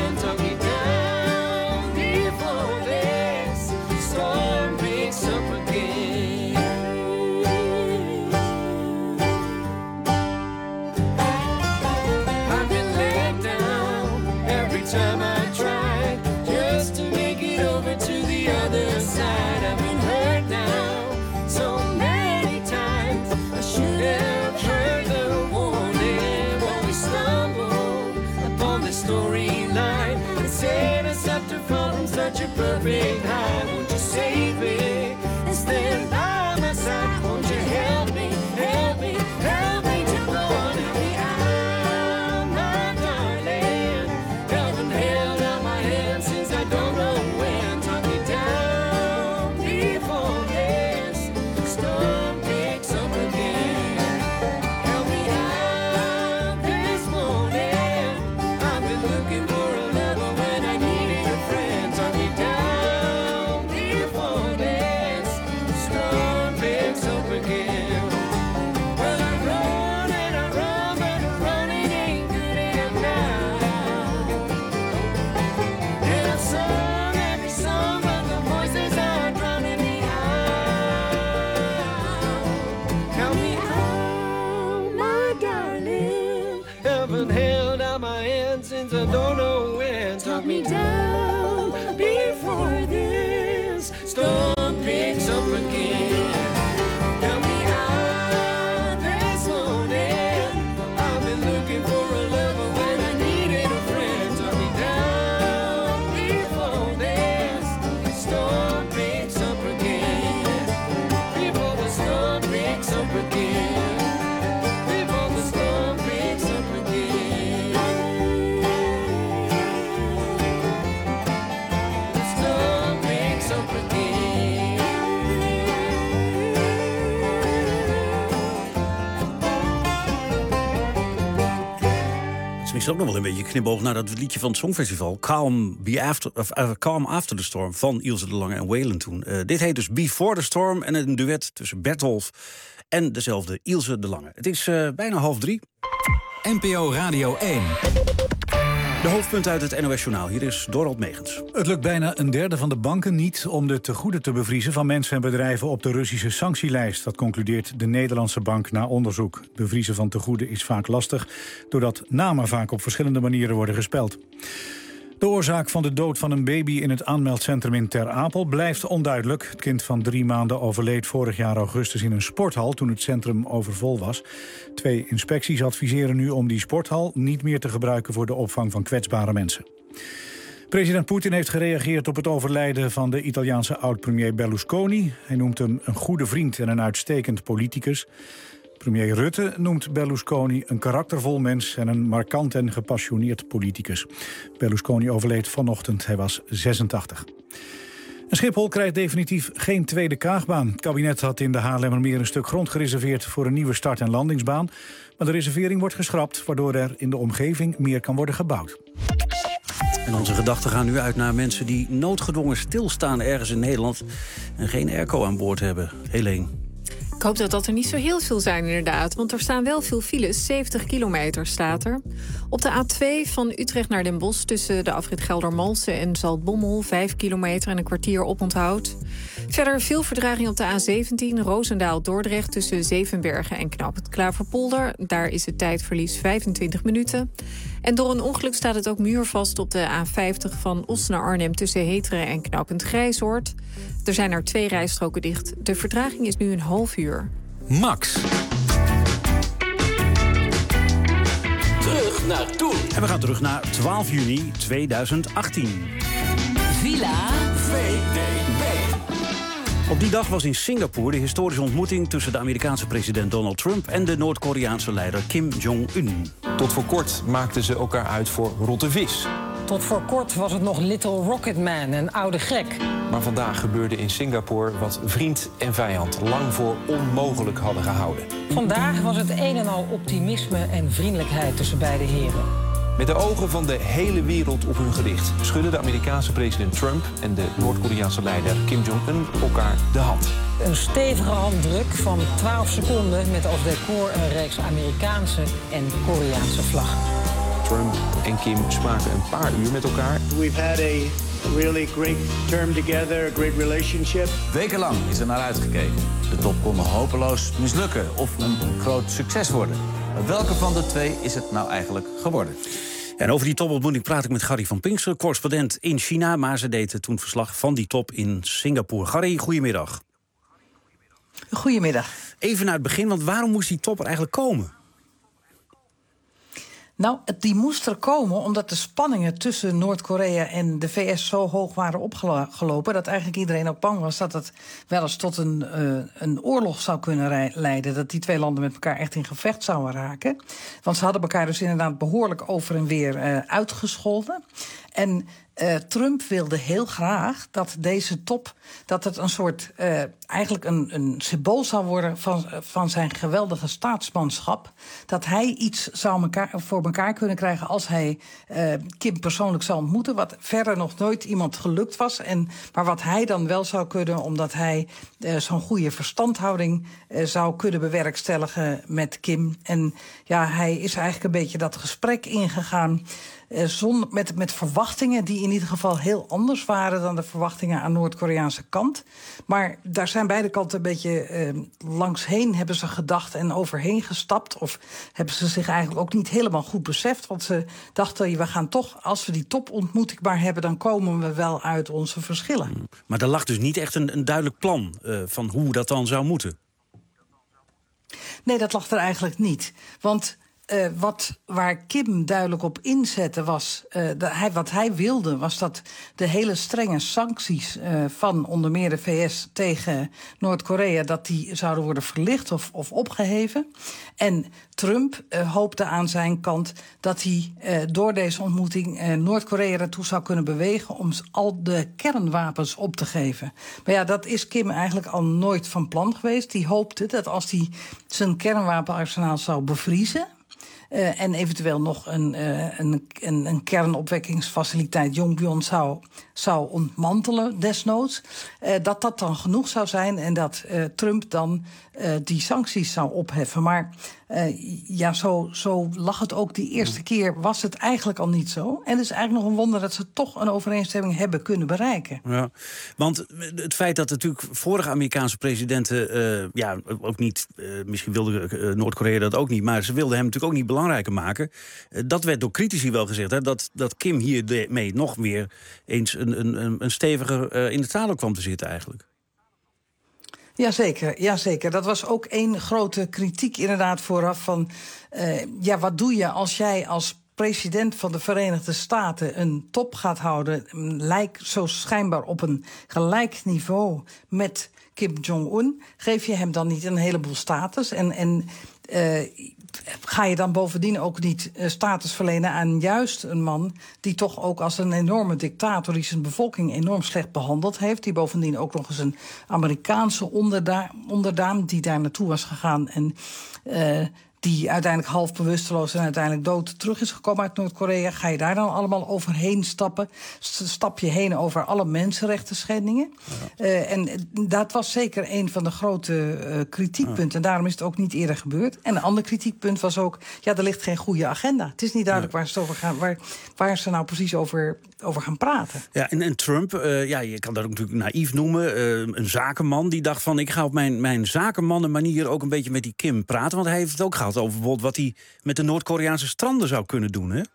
Such a perfect high, won't you save me and stand by my side? Won't you help me, help me, help me to go on? Help me out, my darling. Heaven held out my hand since I don't know when. Talk me down before this storm picks up again. Help me out this morning. I've been looking for a lover when I needed a friend. Down before this storm picks up again. Well, I run, but running ain't good enough now. And I've sung every song, but the voices are drowning me out. Help me out, my darling. Heaven held out my hand since I don't know when. Talk me down before this storm picks up again. Help me out this morning. I've been looking for a lover when I needed a friend. Talk me down before this storm picks up again. Before the storm picks up again. Before the storm picks up again.
is ook nog wel een beetje knipoog naar dat liedje van het Songfestival. Calm After the Storm van Ilse de Lange en Waylon toen. Dit heet dus Before the Storm en een duet tussen Bertolf en dezelfde Ilse de Lange. Het is bijna 2:30.
NPO Radio 1.
De hoofdpunten uit het NOS-journaal. Hier is Dorald Megens.
Het lukt bijna een derde van de banken niet om de tegoeden te bevriezen van mensen en bedrijven op de Russische sanctielijst. Dat concludeert de Nederlandse bank na onderzoek. Bevriezen van tegoeden is vaak lastig, doordat namen vaak op verschillende manieren worden gespeld. De oorzaak van de dood van een baby in het aanmeldcentrum in Ter Apel blijft onduidelijk. Het kind van 3 maanden overleed vorig jaar augustus in een sporthal toen het centrum overvol was. 2 inspecties adviseren nu om die sporthal niet meer te gebruiken voor de opvang van kwetsbare mensen. President Poetin heeft gereageerd op het overlijden van de Italiaanse oud-premier Berlusconi. Hij noemt hem een goede vriend en een uitstekend politicus. Premier Rutte noemt Berlusconi een karaktervol mens en een markant en gepassioneerd politicus. Berlusconi overleed vanochtend, hij was 86. En Schiphol krijgt definitief geen tweede Kaagbaan. Het kabinet had in de Haarlemmermeer een stuk grond gereserveerd voor een nieuwe start- en landingsbaan. Maar de reservering wordt geschrapt, waardoor er in de omgeving meer kan worden gebouwd.
En onze gedachten gaan nu uit naar mensen die noodgedwongen stilstaan ergens in Nederland en geen airco aan boord hebben. Helene.
Ik hoop dat er niet zo heel veel zijn inderdaad, want er staan wel veel files. 70 kilometer staat er. Op de A2 van Utrecht naar Den Bosch tussen de afrit Geldermalsen en Zaltbommel 5 kilometer en een kwartier oponthoud. Verder veel vertraging op de A17 Roosendaal-Dordrecht tussen Zevenbergen en Knooppunt Klaverpolder. Daar is het tijdverlies 25 minuten. En door een ongeluk staat het ook muurvast op de A50 van Os naar Arnhem tussen Heteren en Knooppunt Grijzoord. Er zijn er 2 rijstroken dicht. De vertraging is nu een half uur.
Max.
Terug naar toen. En we gaan terug naar 12 juni 2018.
Villa
VDB. Op die dag was in Singapore de historische ontmoeting tussen de Amerikaanse president Donald Trump en de Noord-Koreaanse leider Kim Jong-un.
Tot voor kort maakten ze elkaar uit voor rotte vis.
Tot voor kort was het nog Little Rocket Man, een oude gek.
Maar vandaag gebeurde in Singapore wat vriend en vijand lang voor onmogelijk hadden gehouden.
Vandaag was het een en al optimisme en vriendelijkheid tussen beide heren.
Met de ogen van de hele wereld op hun gericht schudden de Amerikaanse president Trump en de Noord-Koreaanse leider Kim Jong-un elkaar de hand.
Een stevige handdruk van 12 seconden met als decor een reeks Amerikaanse en Koreaanse vlaggen.
Trump en Kim spraken een paar uur met elkaar.
We've had a really great term together, a great relationship.
Wekenlang is er naar uitgekeken. De top kon nog hopeloos mislukken of een groot succes worden. Maar welke van de twee is het nou eigenlijk geworden?
En over die topontmoeting praat ik met Gary van Pinkster, correspondent in China. Maar ze deed toen verslag van die top in Singapore. Gary, goedemiddag.
Goedemiddag.
Even naar het begin, want waarom moest die top er eigenlijk komen?
Nou, die moest er komen omdat de spanningen tussen Noord-Korea en de VS zo hoog waren opgelopen dat eigenlijk iedereen ook bang was dat het wel eens tot een oorlog zou kunnen leiden. Dat die 2 landen met elkaar echt in gevecht zouden raken. Want ze hadden elkaar dus inderdaad behoorlijk over en weer uitgescholden. En Trump wilde heel graag dat deze top, dat het een soort, eigenlijk een symbool zou worden van zijn geweldige staatsmanschap. Dat hij iets zou voor elkaar kunnen krijgen als hij Kim persoonlijk zou ontmoeten. Wat verder nog nooit iemand gelukt was. Maar wat hij dan wel zou kunnen, omdat hij zo'n goede verstandhouding zou kunnen bewerkstelligen met Kim. En ja, hij is eigenlijk een beetje dat gesprek ingegaan. Met verwachtingen die in ieder geval heel anders waren dan de verwachtingen aan de Noord-Koreaanse kant. Maar daar zijn beide kanten een beetje langsheen hebben ze gedacht en overheen gestapt. Of hebben ze zich eigenlijk ook niet helemaal goed beseft. Want ze dachten, we gaan toch, als we die topontmoeting maar hebben, dan komen we wel uit onze verschillen.
Maar er lag dus niet echt een duidelijk plan van hoe dat dan zou moeten.
Nee, dat lag er eigenlijk niet. Want waar Kim duidelijk op inzette was, wat hij wilde, was dat de hele strenge sancties van onder meer de VS tegen Noord-Korea, dat die zouden worden verlicht of opgeheven. En Trump hoopte aan zijn kant dat hij door deze ontmoeting Noord-Korea ertoe zou kunnen bewegen om al de kernwapens op te geven. Maar ja, dat is Kim eigenlijk al nooit van plan geweest. Die hoopte dat als hij zijn kernwapenarsenaal zou bevriezen, En eventueel nog een kernopwekkingsfaciliteit Yongbyon zou ontmantelen desnoods. Dat dan genoeg zou zijn en dat Trump dan die sancties zou opheffen. Maar zo lag het ook die eerste keer, was het eigenlijk al niet zo. En het is eigenlijk nog een wonder dat ze toch een overeenstemming hebben kunnen bereiken.
Ja, want het feit dat natuurlijk vorige Amerikaanse presidenten ook niet, misschien wilde Noord-Korea dat ook niet, maar ze wilden hem natuurlijk ook niet belangrijker maken. Dat werd door critici wel gezegd, hè, dat Kim hiermee nog meer eens een steviger in het zadel kwam te zitten eigenlijk.
Jazeker. Dat was ook één grote kritiek inderdaad vooraf van wat doe je als jij als president van de Verenigde Staten een top gaat houden, lijkt zo schijnbaar op een gelijk niveau met Kim Jong-un, geef je hem dan niet een heleboel status en ga je dan bovendien ook niet status verlenen aan juist een man die toch ook als een enorme dictator die zijn bevolking enorm slecht behandeld heeft, die bovendien ook nog eens een Amerikaanse onderdaan die daar naartoe was gegaan en die uiteindelijk half bewusteloos en uiteindelijk dood terug is gekomen uit Noord-Korea. Ga je daar dan allemaal overheen stappen? Stap je heen over alle mensenrechten schendingen? Ja. En dat was zeker een van de grote kritiekpunten. En daarom is het ook niet eerder gebeurd. En een ander kritiekpunt was ook, er ligt geen goede agenda. Het is niet duidelijk waar ze over gaan, waar ze nou precies over gaan praten. Ja, en Trump, je kan dat ook natuurlijk naïef noemen. Een zakenman die dacht van, ik ga op mijn zakenmannenmanier ook een beetje met die Kim praten. Want hij heeft het ook gehad over bijvoorbeeld wat hij met de Noord-Koreaanse stranden zou kunnen doen, hè?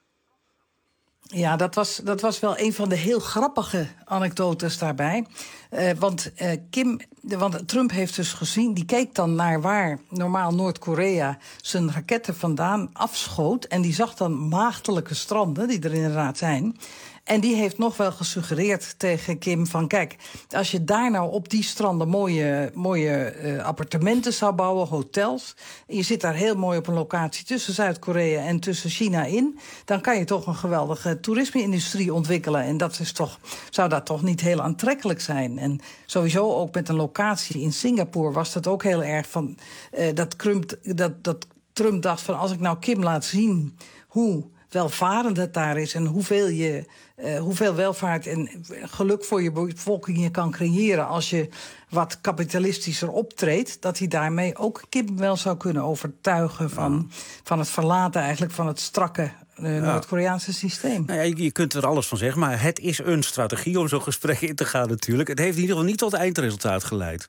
Ja, dat was wel een van de heel grappige anekdotes daarbij. Want Trump heeft dus gezien, die keek dan naar waar normaal Noord-Korea zijn raketten vandaan afschoot. En die zag dan maagdelijke stranden, die er inderdaad zijn. En die heeft nog wel gesuggereerd tegen Kim van, kijk, als je daar nou op die stranden mooie appartementen zou bouwen, hotels, en je zit daar heel mooi op een locatie tussen Zuid-Korea en tussen China in, dan kan je toch een geweldige toerisme-industrie ontwikkelen. En zou dat toch niet heel aantrekkelijk zijn? En sowieso ook met een locatie in Singapore was dat ook heel erg van dat Trump dacht van, als ik nou Kim laat zien hoe welvarend het daar is en hoeveel welvaart en geluk voor je bevolking je kan creëren als je wat kapitalistischer optreedt, dat hij daarmee ook Kim wel zou kunnen overtuigen van het verlaten eigenlijk van het strakke Noord-Koreaanse systeem. Nou ja, je kunt er alles van zeggen, maar het is een strategie om zo'n gesprek in te gaan natuurlijk. Het heeft in ieder geval niet tot eindresultaat geleid.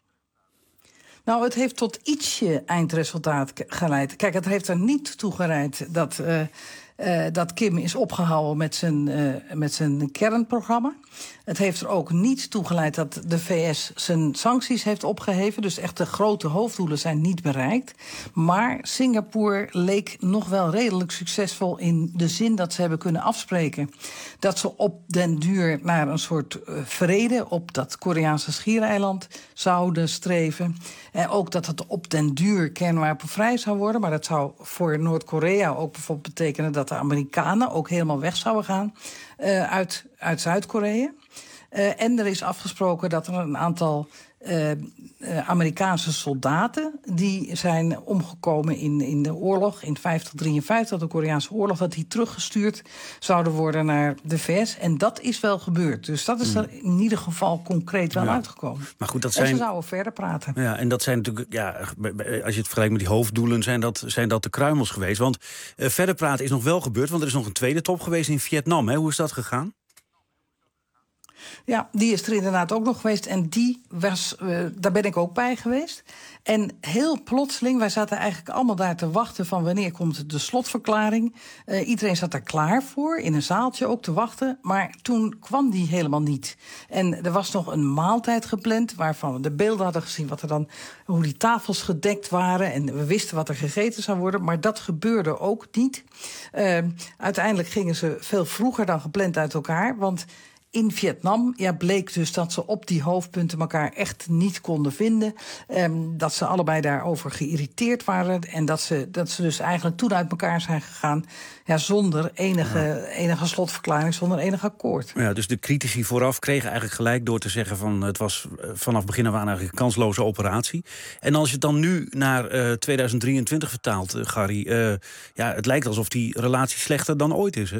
Nou, het heeft tot ietsje eindresultaat geleid. Kijk, het heeft er niet toe geleid dat Kim is opgehouden met zijn kernprogramma. Het heeft er ook niet toe geleid dat de VS zijn sancties heeft opgeheven. Dus echt de grote hoofddoelen zijn niet bereikt. Maar Singapore leek nog wel redelijk succesvol in de zin dat ze hebben kunnen afspreken dat ze op den duur naar een soort vrede op dat Koreaanse schiereiland zouden streven. En ook dat het op den duur kernwapenvrij zou worden. Maar dat zou voor Noord-Korea ook bijvoorbeeld betekenen dat de Amerikanen ook helemaal weg zouden gaan uit Zuid-Korea. En er is afgesproken dat er een aantal Amerikaanse soldaten die zijn omgekomen in de oorlog in 1953, de Koreaanse oorlog, dat die teruggestuurd zouden worden naar de VS. En dat is wel gebeurd. Dus dat is er in ieder geval concreet wel uitgekomen. Maar goed, en ze zouden verder praten. Ja, en dat zijn natuurlijk, als je het vergelijkt met die hoofddoelen, zijn dat de kruimels geweest. Want verder praten is nog wel gebeurd, want er is nog een tweede top geweest in Vietnam. Hè? Hoe is dat gegaan? Ja, die is er inderdaad ook nog geweest. En daar ben ik ook bij geweest. En heel plotseling, wij zaten eigenlijk allemaal daar te wachten van wanneer komt de slotverklaring. Iedereen zat er klaar voor, in een zaaltje ook te wachten. Maar toen kwam die helemaal niet. En er was nog een maaltijd gepland, waarvan we de beelden hadden gezien hoe die tafels gedekt waren. En we wisten wat er gegeten zou worden, maar dat gebeurde ook niet. Uiteindelijk gingen ze veel vroeger dan gepland uit elkaar, want in Vietnam bleek dus dat ze op die hoofdpunten elkaar echt niet konden vinden. Dat ze allebei daarover geïrriteerd waren. En dat ze dus eigenlijk toen uit elkaar zijn gegaan. Ja, zonder enige slotverklaring, zonder enig akkoord.
Ja, dus de critici vooraf kregen eigenlijk gelijk door te zeggen van het was vanaf begin af aan eigenlijk een kansloze operatie. En als je het dan nu naar 2023 vertaalt, Gary, het lijkt alsof die relatie slechter dan ooit is, hè?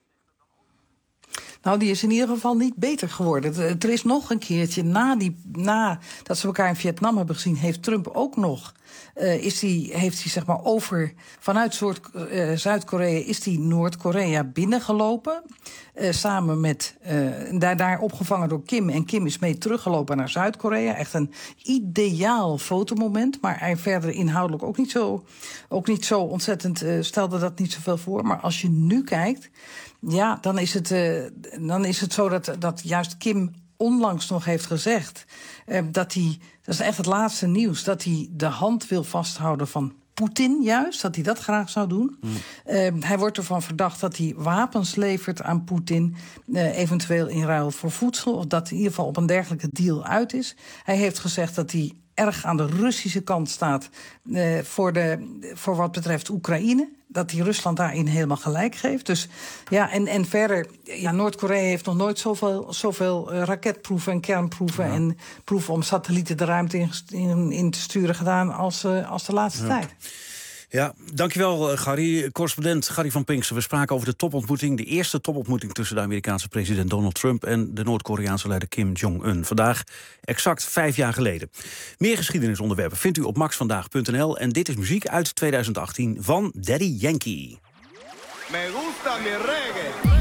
Nou, die is in ieder geval niet beter geworden. Er is nog een keertje, na dat ze elkaar in Vietnam hebben gezien, heeft Trump ook nog heeft hij zeg maar vanuit Zuid-Korea is hij Noord-Korea binnengelopen. Samen met, daar opgevangen door Kim. En Kim is mee teruggelopen naar Zuid-Korea. Echt een ideaal fotomoment. Maar hij verder inhoudelijk ook niet zo ontzettend, stelde dat niet zoveel voor. Maar als je nu kijkt, ja, dan is het zo dat juist Kim onlangs nog heeft gezegd dat is echt het laatste nieuws, dat hij de hand wil vasthouden van Poetin juist, dat hij dat graag zou doen. Hij wordt ervan verdacht dat hij wapens levert aan Poetin, eventueel in ruil voor voedsel, of dat in ieder geval op een dergelijke deal uit is. Hij heeft gezegd dat hij erg aan de Russische kant staat voor wat betreft Oekraïne. Dat hij Rusland daarin helemaal gelijk geeft. Dus ja, en verder, Noord-Korea heeft nog nooit zoveel raketproeven en kernproeven en proeven om satellieten de ruimte in te sturen gedaan als de laatste tijd.
Ja, dankjewel Gary. Correspondent Gary van Pinkster. We spraken over de topontmoeting. De eerste topontmoeting tussen de Amerikaanse president Donald Trump en de Noord-Koreaanse leider Kim Jong-un. Vandaag exact 5 jaar geleden. Meer geschiedenisonderwerpen vindt u op maxvandaag.nl. En dit is muziek uit 2018 van Daddy Yankee.
Me gusta mi reggae.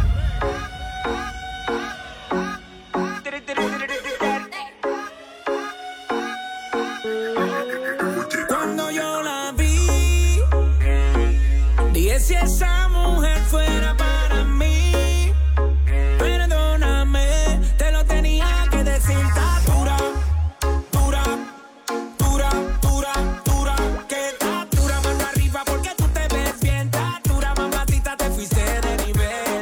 Si esa mujer fuera para mí, perdóname, te lo tenía que decir. Está dura, dura, dura, dura, dura, que está dura, mano arriba porque tú te ves bien. Está dura, mamacita, te fuiste de nivel.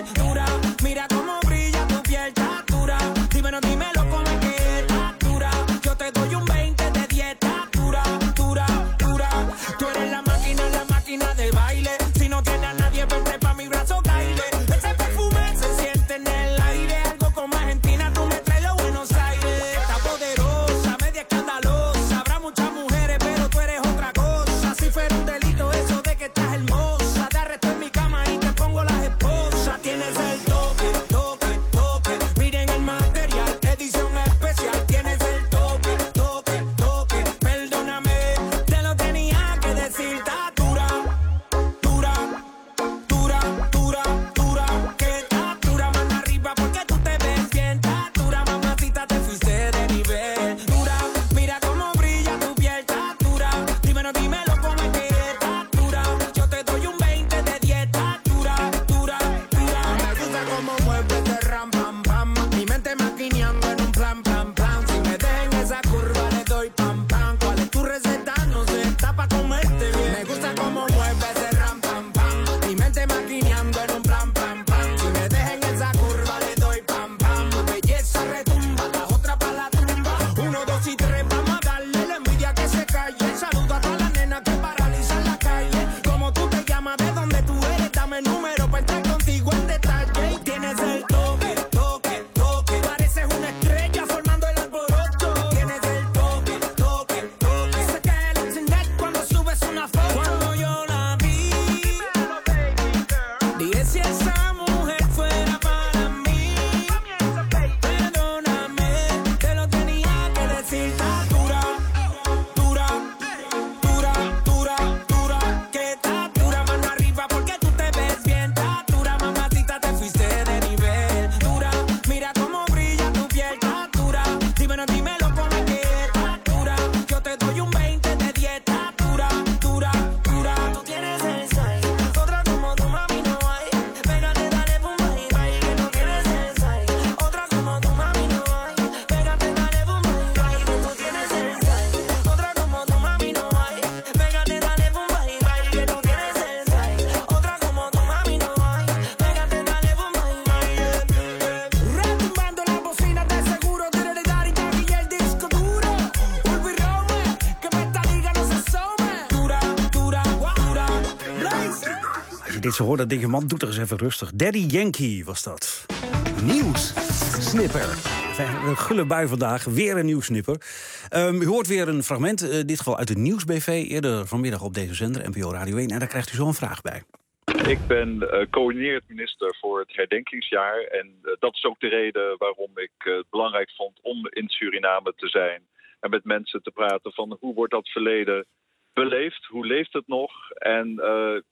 je dit zo hoort, dan denk je, man, doe toch eens even rustig. Daddy Yankee was dat.
Nieuws. Snipper.
Een gulle bui vandaag, weer een nieuwssnipper. U hoort weer een fragment, in dit geval uit het Nieuwsbv... eerder vanmiddag op deze zender, NPO Radio 1. En daar krijgt u zo een vraag bij.
Ik ben coördinerend minister voor het herdenkingsjaar. En dat is ook de reden waarom ik het belangrijk vond om in Suriname te zijn. En met mensen te praten van hoe wordt dat verleden beleefd? Hoe leeft het nog? En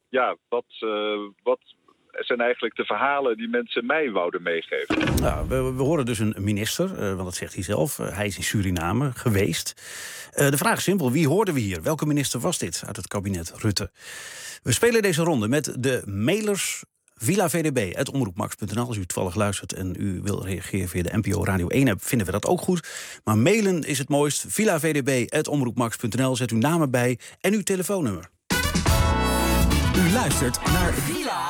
wat zijn eigenlijk de verhalen die mensen mij wouden meegeven?
Nou, we horen dus een minister, want dat zegt hij zelf. Hij is in Suriname geweest. De vraag is simpel, wie hoorden we hier? Welke minister was dit uit het kabinet Rutte? We spelen deze ronde met de mailers villavdb@omroepmax.nl. Als u toevallig luistert en u wil reageren via de NPO Radio 1-app, vinden we dat ook goed. Maar mailen is het mooist. villavdb@omroepmax.nl. Zet uw naam erbij en uw telefoonnummer.
U luistert naar Villa.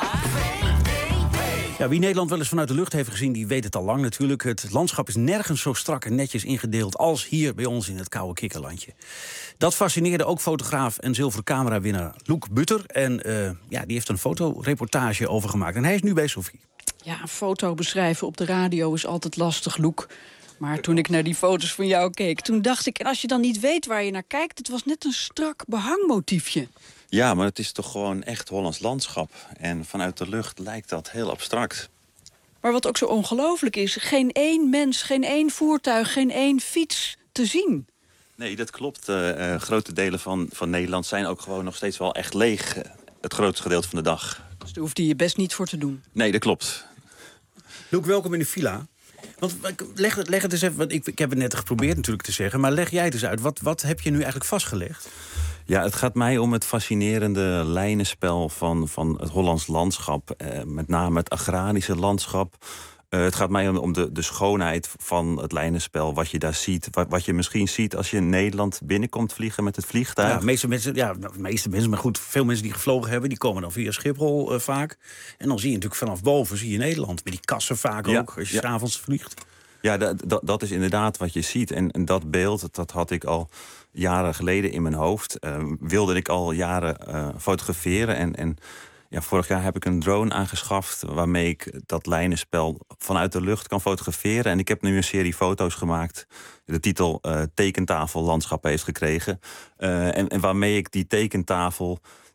Ja, wie Nederland wel eens vanuit de lucht heeft gezien, die weet het al lang natuurlijk. Het landschap is nergens zo strak en netjes ingedeeld als hier bij ons in het koude kikkerlandje. Dat fascineerde ook fotograaf en zilveren camerawinnaar Loek Butter. En die heeft een fotoreportage over gemaakt. En hij is nu bij Sophie.
Ja, een foto beschrijven op de radio is altijd lastig, Loek. Maar toen ik naar die foto's van jou keek, toen dacht ik... en als je dan niet weet waar je naar kijkt, het was net een strak behangmotiefje.
Ja, maar het is toch gewoon echt Hollands landschap. En vanuit de lucht lijkt dat heel abstract.
Maar wat ook zo ongelooflijk is, geen één mens, geen één voertuig, geen één fiets te zien.
Nee, dat klopt. Grote delen van Nederland zijn ook gewoon nog steeds wel echt leeg. Het grootste gedeelte van de dag.
Dus daar hoefde je best niet voor te doen.
Nee, dat klopt.
Loek, welkom in de villa. Want leg het eens even, want ik heb het net geprobeerd natuurlijk te zeggen... maar leg jij het eens uit. Wat heb je nu eigenlijk vastgelegd?
Ja, het gaat mij om het fascinerende lijnenspel van het Hollands landschap. Met name het agrarische landschap. Het gaat mij om de schoonheid van het lijnenspel. Wat je daar ziet. Wat je misschien ziet als je in Nederland binnenkomt vliegen met het vliegtuig.
Ja, de meeste mensen, maar goed, veel mensen die gevlogen hebben... die komen dan via Schiphol vaak. En dan zie je natuurlijk vanaf boven zie je Nederland. Met die kassen vaak ook, als je 's avonds vliegt.
Ja, dat is inderdaad wat je ziet. En dat beeld, dat had ik al jaren geleden in mijn hoofd. Wilde ik al jaren fotograferen. En vorig jaar heb ik een drone aangeschaft... waarmee ik dat lijnenspel vanuit de lucht kan fotograferen. En ik heb nu een serie foto's gemaakt. De titel Tekentafel Landschap heeft gekregen. En waarmee ik die tekentafel...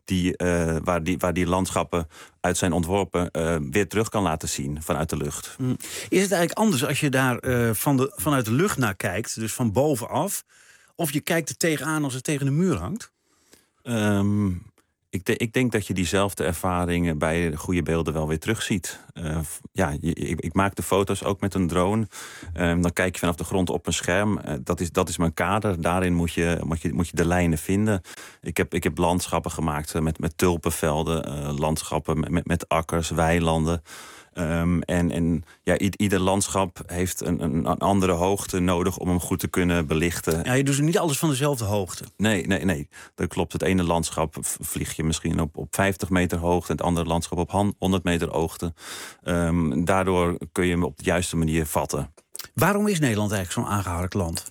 waar die landschappen uit zijn ontworpen... weer terug kan laten zien vanuit de lucht.
Is het eigenlijk anders als je daar vanuit de lucht naar kijkt... dus van bovenaf, of je kijkt er tegenaan als het tegen de muur hangt?
Ik denk dat je diezelfde ervaringen bij de goede beelden wel weer terugziet. Ik maak de foto's ook met een drone. Dan kijk je vanaf de grond op een scherm. Dat is mijn kader. Daarin moet je de lijnen vinden. Ik heb landschappen gemaakt met tulpenvelden. Landschappen met akkers, weilanden. Ieder landschap heeft een andere hoogte nodig om hem goed te kunnen belichten.
Ja, je doet niet alles van dezelfde hoogte.
Nee, dat klopt. Het ene landschap vlieg je misschien op 50 meter hoogte... en het andere landschap op 100 meter hoogte. Daardoor kun je hem op de juiste manier vatten.
Waarom is Nederland eigenlijk zo'n aangeharkt land?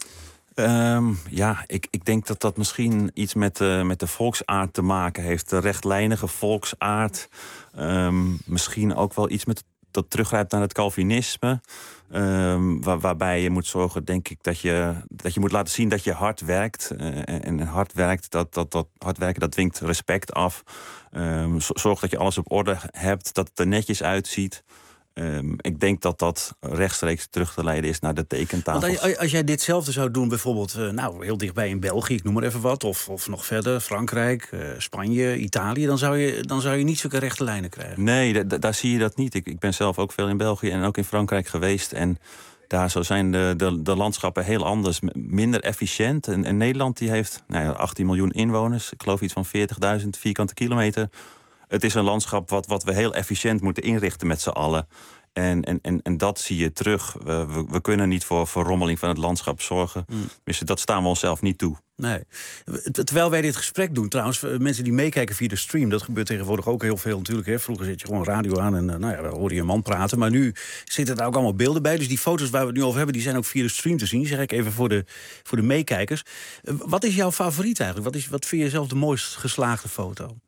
Ik denk dat misschien iets met de volksaard te maken heeft. De rechtlijnige volksaard. Misschien ook wel iets dat teruggrijpt naar het Calvinisme. Waarbij je moet zorgen, denk ik, dat je moet laten zien dat je hard werkt. En hard werken, dat dwingt respect af. Zorg dat je alles op orde hebt, dat het er netjes uitziet. Ik denk dat rechtstreeks terug te leiden is naar de tekentafels.
Want als jij ditzelfde zou doen, bijvoorbeeld heel dichtbij in België, ik noem maar even wat, of nog verder, Frankrijk, Spanje, Italië, dan zou je niet zulke rechte lijnen krijgen.
Nee, daar zie je dat niet. Ik ben zelf ook veel in België en ook in Frankrijk geweest. En daar zo zijn de landschappen heel anders, minder efficiënt. En Nederland die heeft 18 miljoen inwoners, ik geloof iets van 40.000 vierkante kilometer. Het is een landschap wat we heel efficiënt moeten inrichten met z'n allen. En dat zie je terug. We kunnen niet voor verrommeling van het landschap zorgen. Dus dat staan we onszelf niet toe.
Nee. Terwijl wij dit gesprek doen, trouwens, mensen die meekijken via de stream, dat gebeurt tegenwoordig ook heel veel natuurlijk. Hè. Vroeger zit je gewoon radio aan en dan hoor je een man praten. Maar nu zitten er ook allemaal beelden bij. Dus die foto's waar we het nu over hebben, die zijn ook via de stream te zien. Die zeg ik even voor de meekijkers. Wat is jouw favoriet eigenlijk? Wat vind je zelf de mooist geslaagde foto?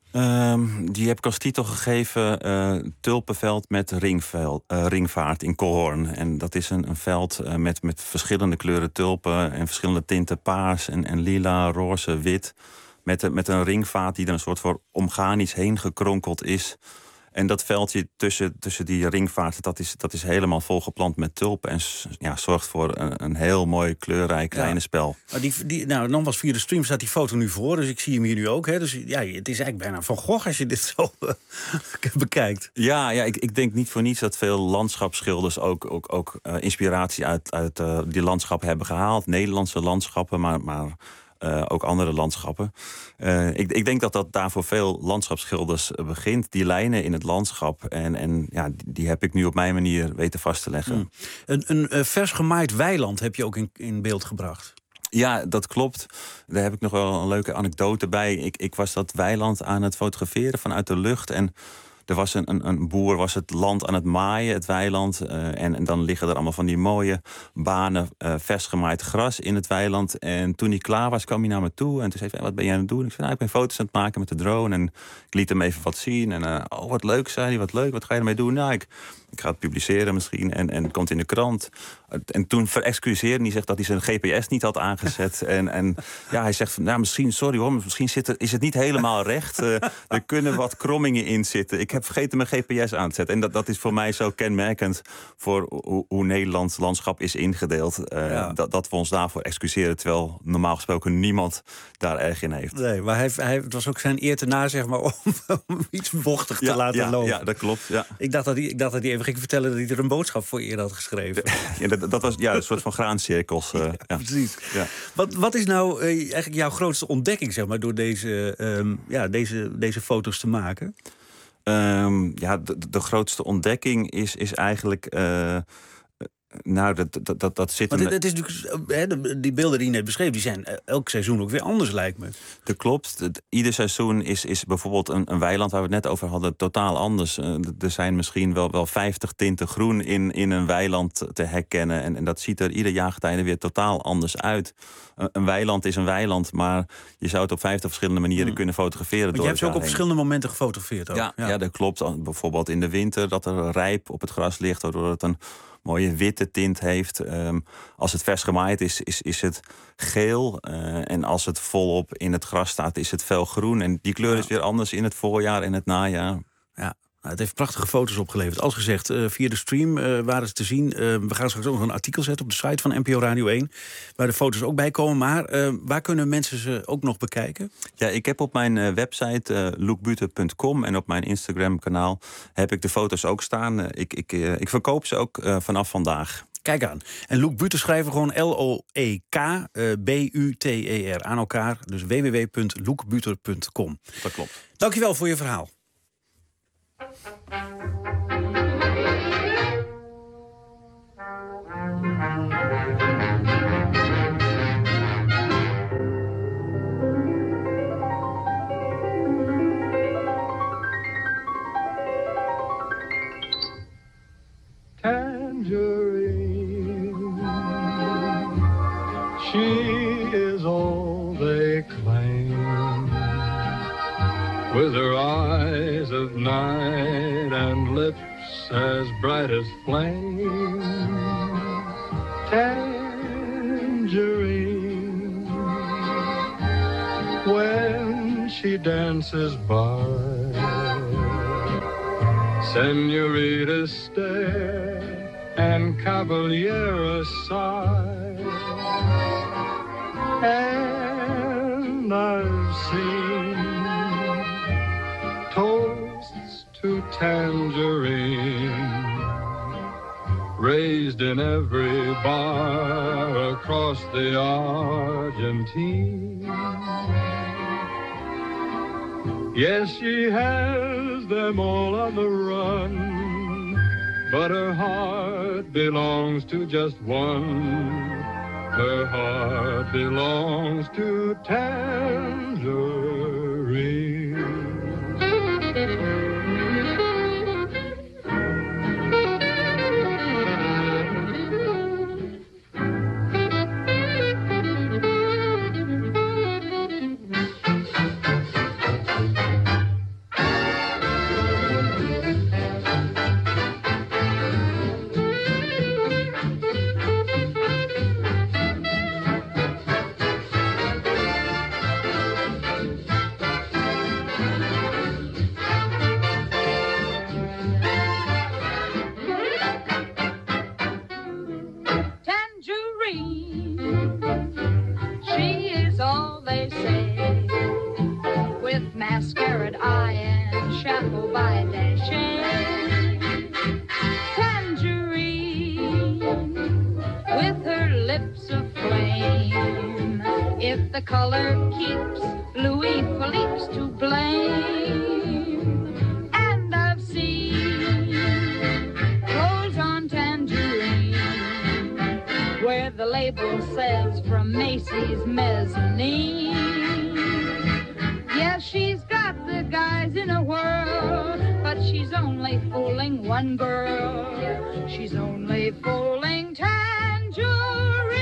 Die heb ik als titel gegeven Tulpenveld met ringvaart in Kolhorn. En dat is een veld met verschillende kleuren tulpen en verschillende tinten paars en lila, roze, wit. Met een ringvaart die er een soort van organisch heen gekronkeld is. En dat veldje tussen die ringvaarten, dat is helemaal volgeplant met tulpen. En zorgt voor een heel mooi kleurrijk kleine spel.
Dan was via de stream staat die foto nu voor. Dus ik zie hem hier nu ook. Hè. Dus ja, het is eigenlijk bijna Van Gogh als je dit zo bekijkt.
Ja, ik denk niet voor niets dat veel landschapsschilders ook inspiratie uit die landschappen hebben gehaald. Nederlandse landschappen, maar ook andere landschappen. Ik denk dat daar voor veel landschapsschilders begint. Die lijnen in het landschap. En die heb ik nu op mijn manier weten vast te leggen.
Een vers gemaaid weiland heb je ook in beeld gebracht.
Ja, dat klopt. Daar heb ik nog wel een leuke anekdote bij. Ik was dat weiland aan het fotograferen vanuit de lucht. En er was een boer, was het land aan het maaien, het weiland. En dan liggen er allemaal van die mooie banen vers gemaaid gras in het weiland. En toen hij klaar was, kwam hij naar me toe. En toen zei hij, wat ben jij aan het doen? Ik zei, ik ben foto's aan het maken met de drone. En ik liet hem even wat zien. En wat leuk, zei hij, wat leuk. Wat ga je ermee doen? Nou, ik ga het publiceren misschien. En het komt in de krant. En toen verexcuseerde hij zegt dat hij zijn GPS niet had aangezet. en hij zegt, misschien, sorry hoor, misschien is het niet helemaal recht. Er kunnen wat krommingen in zitten. Ik heb vergeten mijn GPS aan te zetten. En dat is voor mij zo kenmerkend voor hoe Nederlands landschap is ingedeeld. Dat we ons daarvoor excuseren, terwijl normaal gesproken niemand daar erg in heeft.
Nee, maar het was ook zijn eer te na, zeg maar, om iets bochtig te laten lopen.
Ja, dat klopt. Ja.
Ik dacht dat hij even ging vertellen dat hij er een boodschap voor eerder had geschreven.
Dat was een soort van graancirkels.
Precies. Ja. Wat is nou eigenlijk jouw grootste ontdekking, zeg maar, door deze foto's te maken?
De grootste ontdekking is eigenlijk dat zit.
Want het is natuurlijk, die beelden die je net beschreef, die zijn elk seizoen ook weer anders, lijkt me.
Dat klopt. Ieder seizoen is bijvoorbeeld een weiland waar we het net over hadden totaal anders. Er zijn misschien wel 50 tinten groen in een weiland te herkennen. En dat ziet er ieder jaargetijde weer totaal anders uit. Een weiland is een weiland, maar je zou het op 50 verschillende manieren kunnen fotograferen.
Want je hebt ze ook op verschillende momenten gefotografeerd. Ook.
Ja, dat klopt. Bijvoorbeeld in de winter dat er rijp op het gras ligt, waardoor het een mooie witte tint heeft. Als het vers gemaaid is het geel. En als het volop in het gras staat, is het felgroen. En die kleur is weer anders in het voorjaar en het najaar.
Ja. Het heeft prachtige foto's opgeleverd. Als gezegd, via de stream waren ze te zien. We gaan straks ook nog een artikel zetten op de site van NPO Radio 1... waar de foto's ook bij komen. Maar waar kunnen mensen ze ook nog bekijken?
Ja, ik heb op mijn website loekbuter.com en op mijn Instagram-kanaal heb ik de foto's ook staan. Ik verkoop ze ook vanaf vandaag.
Kijk aan. En Loek Buter schrijven gewoon LOEK-BUTER aan elkaar. Dus www.loekbuter.com.
Dat klopt.
Dankjewel voor je verhaal.
Tangerine, she is all they claim, with her eyes of night and lips as bright as flame. Tangerine, when she dances by, senoritas stare and caballeros sigh, and I've seen toasts to Tangerine raised in every bar across the Argentine. Yes, she has them all on the run, but her heart belongs to just one. Her heart belongs to Tangerine.
She is all they say, with mascaraed eye and chapeau by dashing. Tangerine, with her lips aflame. If the color keeps Louis Philippe's to blame. And I've seen clothes on Tangerine, where the label says from Macy's mezzanine. Yeah, she's got the guys in a whirl, but she's only fooling one girl. She's only fooling Tangerine.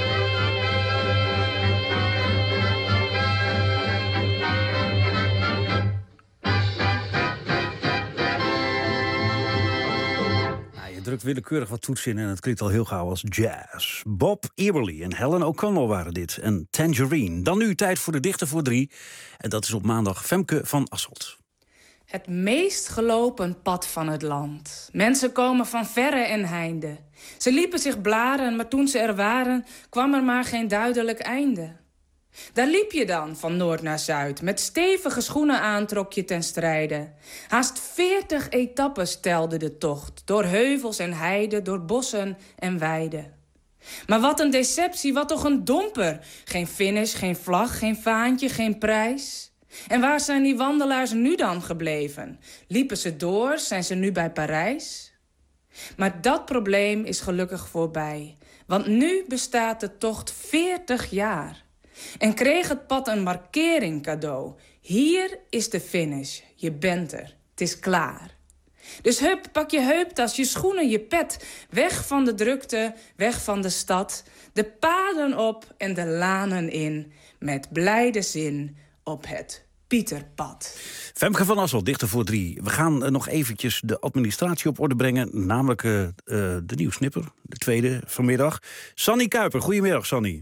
Je drukt willekeurig wat toetsen in en het klinkt al heel gauw als jazz. Bob Eberly en Helen O'Connell waren dit. En Tangerine. Dan nu tijd voor de dichter voor 3. En dat is op maandag Femke van Asselt.
Het meest gelopen pad van het land. Mensen komen van verre en heinde. Ze liepen zich blaren, maar toen ze er waren, kwam er maar geen duidelijk einde. Daar liep je dan, van noord naar zuid. Met stevige schoenen aan trok je ten strijde. Haast 40 etappes telde de tocht. Door heuvels en heiden, door bossen en weiden. Maar wat een deceptie, wat toch een domper. Geen finish, geen vlag, geen vaantje, geen prijs. En waar zijn die wandelaars nu dan gebleven? Liepen ze door, zijn ze nu bij Parijs? Maar dat probleem is gelukkig voorbij. Want nu bestaat de tocht 40 jaar. En kreeg het pad een markering cadeau. Hier is de finish. Je bent er. Het is klaar. Dus hup, pak je heuptas, je schoenen, je pet. Weg van de drukte, weg van de stad. De paden op en de lanen in. Met blijde zin op het Pieterpad.
Femke van Asselt, dichter voor 3. We gaan nog eventjes de administratie op orde brengen. Namelijk de nieuwsnipper, de tweede vanmiddag. Sanny Kuiper, goedemiddag Sanny.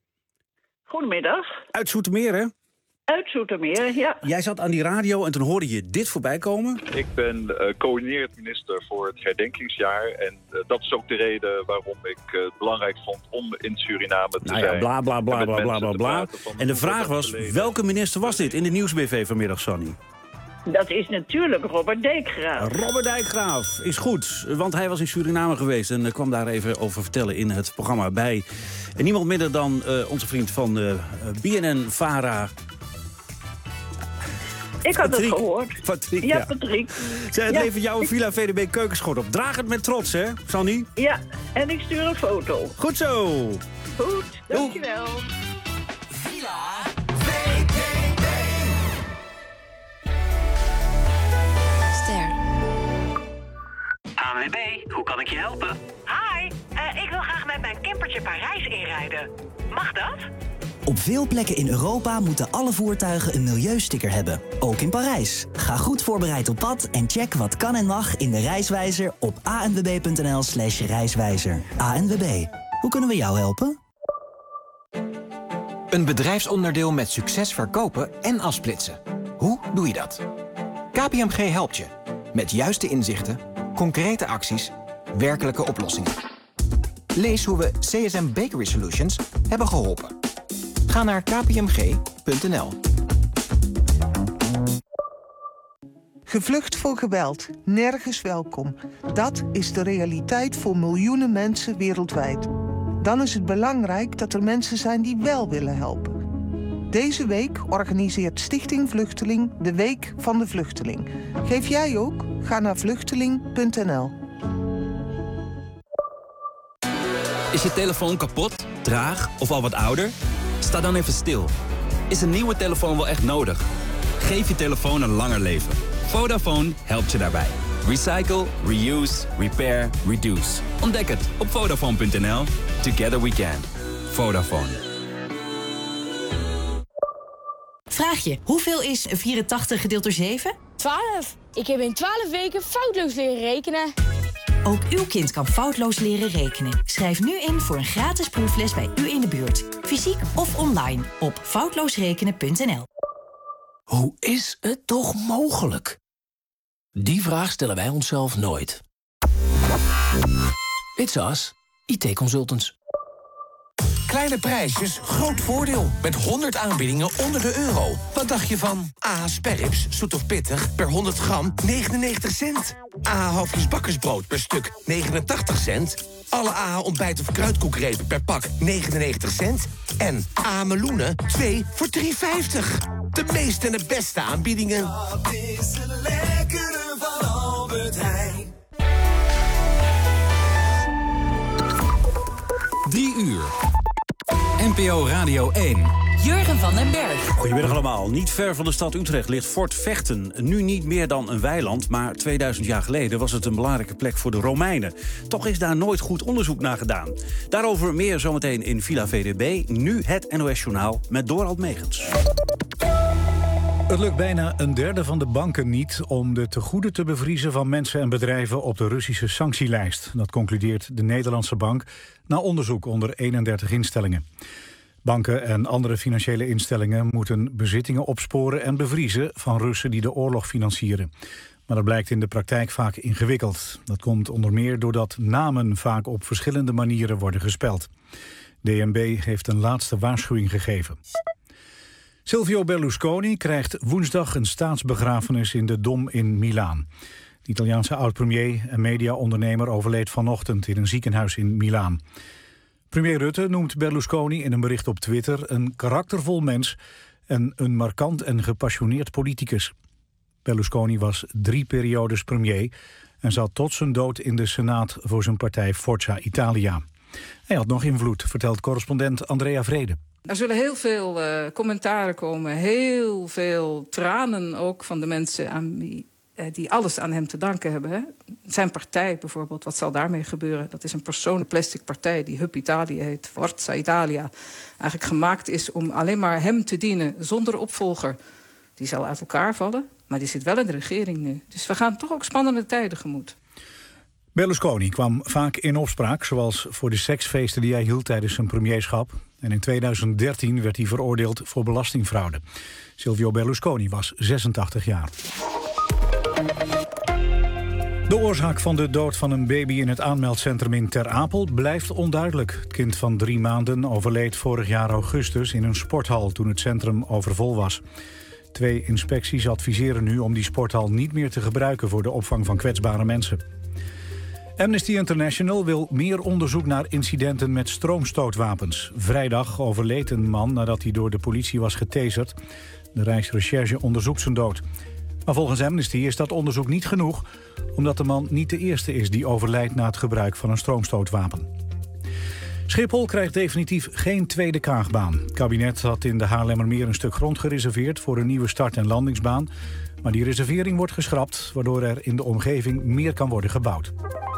Goedemiddag.
Uit Zoetermeer, hè?
Uit Zoetermeer, ja.
Jij zat aan die radio en toen hoorde je dit voorbij komen.
Ik ben coördinerend minister voor het herdenkingsjaar. En dat is ook de reden waarom ik het belangrijk vond om in Suriname te zijn.
Bla, bla, bla, bla, bla, bla, bla. En de vraag was, welke minister was dit in de Nieuwsbv vanmiddag, Sanny?
Dat is natuurlijk Robert Dijkgraaf.
Robert Dijkgraaf is goed, want hij was in Suriname geweest en kwam daar even over vertellen in het programma bij. En niemand minder dan onze vriend van BNN-Vara.
Ik had het gehoord.
Patrick,
ja. Patrick.
Zij het levert jouw Villa VDB keukenschot op. Draag het met trots, hè, Sanny?
Ja, en ik stuur een foto.
Goed zo.
Goed, dankjewel.
Villa VDB.
Ster.
ANWB, hoe kan ik je helpen?
Hi, ik wil graag met mijn campertje Parijs inrijden. Mag dat?
Op veel plekken in Europa moeten alle voertuigen een milieusticker hebben. Ook in Parijs. Ga goed voorbereid op pad en check wat kan en mag in de reiswijzer op anwb.nl/reiswijzer. ANWB, hoe kunnen we jou helpen?
Een bedrijfsonderdeel met succes verkopen en afsplitsen. Hoe doe je dat? KPMG helpt je. Met juiste inzichten, concrete acties, werkelijke oplossingen. Lees hoe we CSM Bakery Solutions hebben geholpen. Ga naar kpmg.nl.
Gevlucht voor geweld, nergens welkom. Dat is de realiteit voor miljoenen mensen wereldwijd. Dan is het belangrijk dat er mensen zijn die wel willen helpen. Deze week organiseert Stichting Vluchteling de Week van de Vluchteling. Geef jij ook? Ga naar vluchteling.nl.
Is je telefoon kapot, traag of al wat ouder? Sta dan even stil. Is een nieuwe telefoon wel echt nodig? Geef je telefoon een langer leven. Vodafone helpt je daarbij. Recycle, reuse, repair, reduce. Ontdek het op Vodafone.nl. Together we can. Vodafone.
Vraag je, hoeveel is 84 gedeeld door 7?
12. Ik heb in 12 weken foutloos leren rekenen.
Ook uw kind kan foutloos leren rekenen. Schrijf nu in voor een gratis proefles bij u in de buurt. Fysiek of online op foutloosrekenen.nl.
Hoe is het toch mogelijk? Die vraag stellen wij onszelf nooit. It's us, IT Consultants.
kleine prijsjes, groot voordeel. Met 100 aanbiedingen onder de euro. Wat dacht je van A. sperrips, zoet of pittig, per 100 gram 99 cent. A. halfjes bakkersbrood per stuk 89 cent. Alle A. ontbijt- of kruidkoekrepen per pak 99 cent. En A. meloenen 2 voor 3,50. De meeste en de beste aanbiedingen.
Dat is het lekkere van Albert Heijn.
3 uur. NPO Radio 1.
Jurgen van den Berg.
Goedemiddag allemaal. Niet ver van de stad Utrecht ligt Fort Vechten. Nu niet meer dan een weiland, maar 2000 jaar geleden was het een belangrijke plek voor de Romeinen. Toch is daar nooit goed onderzoek naar gedaan. Daarover meer zometeen in Villa VDB. Nu het NOS-journaal met Dorald Megens.
Het lukt bijna een derde van de banken niet om de tegoeden te bevriezen van mensen en bedrijven op de Russische sanctielijst. Dat concludeert de Nederlandse bank na onderzoek onder 31 instellingen. Banken en andere financiële instellingen moeten bezittingen opsporen en bevriezen van Russen die de oorlog financieren. Maar dat blijkt in de praktijk vaak ingewikkeld. Dat komt onder meer doordat namen vaak op verschillende manieren worden gespeld. DNB heeft een laatste waarschuwing gegeven. Silvio Berlusconi krijgt woensdag een staatsbegrafenis in de Dom in Milaan. De Italiaanse oud-premier en mediaondernemer overleed vanochtend in een ziekenhuis in Milaan. Premier Rutte noemt Berlusconi in een bericht op Twitter een karaktervol mens en een markant en gepassioneerd politicus. Berlusconi was 3 periodes premier en zat tot zijn dood in de Senaat voor zijn partij Forza Italia. Hij had nog invloed, vertelt correspondent Andrea Vrede.
Er zullen heel veel commentaren komen, heel veel tranen ook van de mensen aan die alles aan hem te danken hebben. Hè? Zijn partij bijvoorbeeld, wat zal daarmee gebeuren? Dat is een personenplastic partij die Hub Italia heet, Forza Italia. Eigenlijk gemaakt is om alleen maar hem te dienen zonder opvolger. Die zal uit elkaar vallen, maar die zit wel in de regering nu. Dus we gaan toch ook spannende tijden tegemoet.
Berlusconi kwam vaak in opspraak, zoals voor de seksfeesten die hij hield tijdens zijn premierschap. En in 2013 werd hij veroordeeld voor belastingfraude. Silvio Berlusconi was 86 jaar. De oorzaak van de dood van een baby in het aanmeldcentrum in Ter Apel blijft onduidelijk. Het kind van 3 maanden overleed vorig jaar augustus in een sporthal toen het centrum overvol was. 2 inspecties adviseren nu om die sporthal niet meer te gebruiken voor de opvang van kwetsbare mensen. Amnesty International wil meer onderzoek naar incidenten met stroomstootwapens. Vrijdag overleed een man nadat hij door de politie was getaserd. De Rijksrecherche onderzoekt zijn dood. Maar volgens Amnesty is dat onderzoek niet genoeg, omdat de man niet de eerste is die overlijdt na het gebruik van een stroomstootwapen. Schiphol krijgt definitief geen tweede Kaagbaan. Het kabinet had in de Haarlemmermeer een stuk grond gereserveerd voor een nieuwe start- en landingsbaan. Maar die reservering wordt geschrapt, waardoor er in de omgeving meer kan worden gebouwd.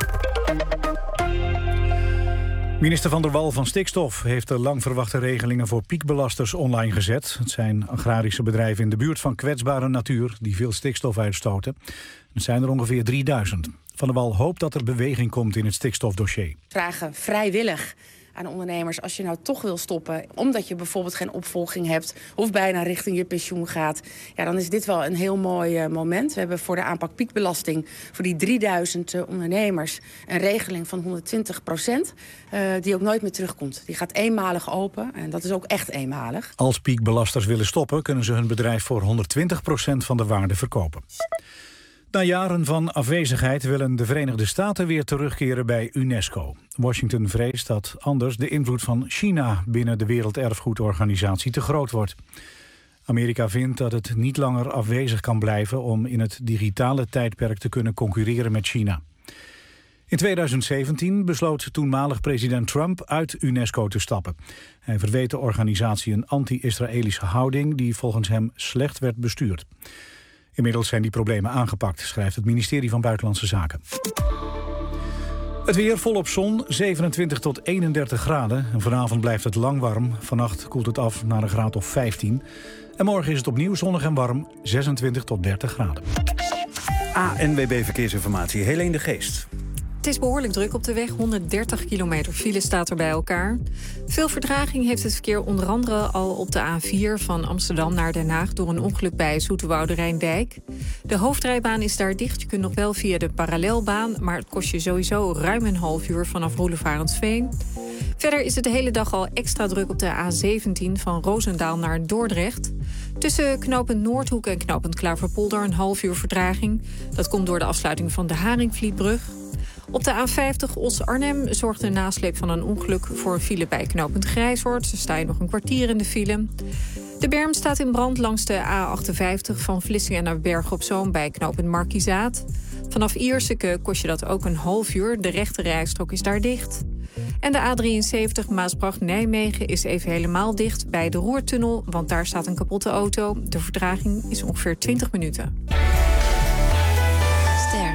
Minister Van der Wal van Stikstof heeft de lang verwachte regelingen voor piekbelasters online gezet. Het zijn agrarische bedrijven in de buurt van kwetsbare natuur die veel stikstof uitstoten. Het zijn er ongeveer 3000. Van der Wal hoopt dat er beweging komt in het stikstofdossier.
Vragen vrijwillig aan ondernemers als je nou toch wil stoppen, omdat je bijvoorbeeld geen opvolging hebt of bijna richting je pensioen gaat, ja, dan is dit wel een heel mooi moment. We hebben voor de aanpak piekbelasting voor die 3000 ondernemers een regeling van 120%, die ook nooit meer terugkomt. Die gaat eenmalig open en dat is ook echt eenmalig.
Als piekbelasters willen stoppen, kunnen ze hun bedrijf voor 120% van de waarde verkopen. Na jaren van afwezigheid willen de Verenigde Staten weer terugkeren bij UNESCO. Washington vreest dat anders de invloed van China binnen de Werelderfgoedorganisatie te groot wordt. Amerika vindt dat het niet langer afwezig kan blijven om in het digitale tijdperk te kunnen concurreren met China. In 2017 besloot toenmalig president Trump uit UNESCO te stappen. Hij verweet de organisatie een anti-Israëlische houding die volgens hem slecht werd bestuurd. Inmiddels zijn die problemen aangepakt, schrijft het ministerie van Buitenlandse Zaken. Het weer volop zon, 27 tot 31 graden. En vanavond blijft het lang warm. Vannacht koelt het af naar een graad of 15. En morgen is het opnieuw zonnig en warm, 26 tot 30 graden.
ANWB Verkeersinformatie, Helene de Geest.
Het is behoorlijk druk op de weg. 130 kilometer file staat er bij elkaar. Veel vertraging heeft het verkeer onder andere al op de A4 van Amsterdam naar Den Haag door een ongeluk bij Zoeterwoude Rijndijk. De hoofdrijbaan is daar dicht. Je kunt nog wel via de parallelbaan, maar het kost je sowieso ruim een half uur vanaf Roelevarensveen. Verder is het de hele dag al extra druk op de A17 van Roosendaal naar Dordrecht. Tussen knooppunt Noordhoek en knooppunt Klaverpolder een half uur vertraging. Dat komt door de afsluiting van de Haringvlietbrug. Op de A50 Os-Arnhem zorgt de nasleep van een ongeluk voor een file bij knooppunt Grijshoort. Ze staan nog een kwartier in de file. De berm staat in brand langs de A58 van Vlissingen naar Bergen op Zoom bij knooppunt Markizaat. Vanaf Ierseke kost je dat ook een half uur. De rechte rijstrook is daar dicht. En de A73 Maasbracht-Nijmegen is even helemaal dicht bij de Roertunnel, want daar staat een kapotte auto. De vertraging is ongeveer 20 minuten. Ster.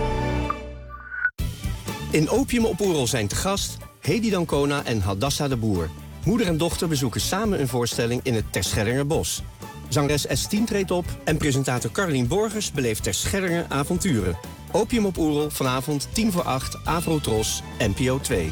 In Opium op Oerol zijn te gast Hedy Dancona en Hadassa de Boer. Moeder en dochter bezoeken samen een voorstelling in het Terschellingerbos. Zangeres S10 treedt op en presentator Carolien Borgers beleeft Terschellinger avonturen. Opium op Oerol, vanavond 7:50, Avrotros, NPO 2.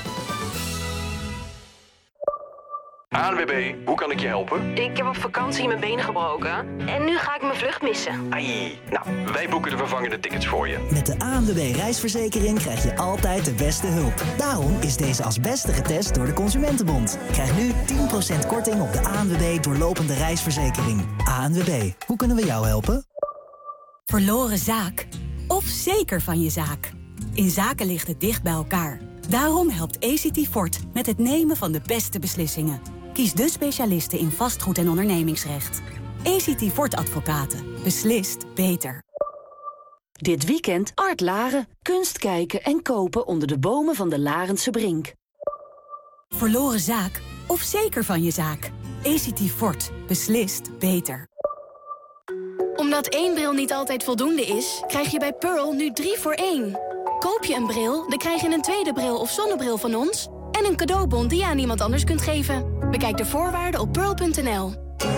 ANWB, hoe kan ik je helpen?
Ik heb op vakantie mijn benen gebroken en nu ga ik mijn vlucht missen.
Ai, nou, wij boeken de vervangende tickets voor je.
Met de ANWB reisverzekering krijg je altijd de beste hulp. Daarom is deze als beste getest door de Consumentenbond. Krijg nu 10% korting op de ANWB doorlopende reisverzekering. ANWB, hoe kunnen we jou helpen?
Verloren zaak of zeker van je zaak. In zaken ligt het dicht bij elkaar. Daarom helpt ACT Fort met het nemen van de beste beslissingen. Kies de specialisten in vastgoed en ondernemingsrecht. ACT Fort Advocaten. Beslist beter.
Dit weekend Art Laren. Kunst kijken en kopen onder de bomen van de Larense Brink.
Verloren zaak of zeker van je zaak. ACT Fort. Beslist beter.
Omdat 1 bril niet altijd voldoende is, krijg je bij Pearl nu 3 voor 1. Koop je een bril, dan krijg je een tweede bril of zonnebril van ons en een cadeaubon die je aan iemand anders kunt geven. Bekijk de voorwaarden op pearl.nl.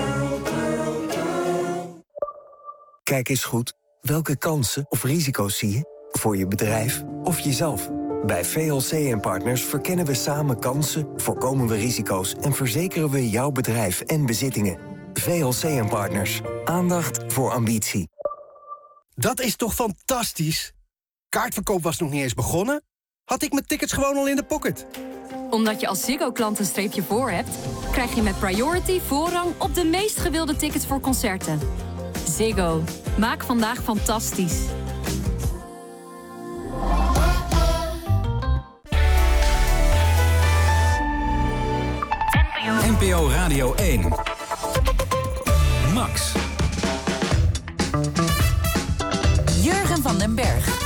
Kijk eens goed. Welke kansen of risico's zie je? Voor je bedrijf of jezelf? Bij VLC & Partners verkennen we samen kansen, voorkomen we risico's en verzekeren we jouw bedrijf en bezittingen. VLC & Partners. Aandacht voor ambitie.
Dat is toch fantastisch? Kaartverkoop was nog niet eens begonnen? Had ik mijn tickets gewoon al in de pocket?
Omdat je als Ziggo-klant een streepje voor hebt, krijg je met Priority voorrang op de meest gewilde tickets voor concerten. Ziggo. Maak vandaag fantastisch.
NPO Radio 1. Max.
Jurgen van den Berg.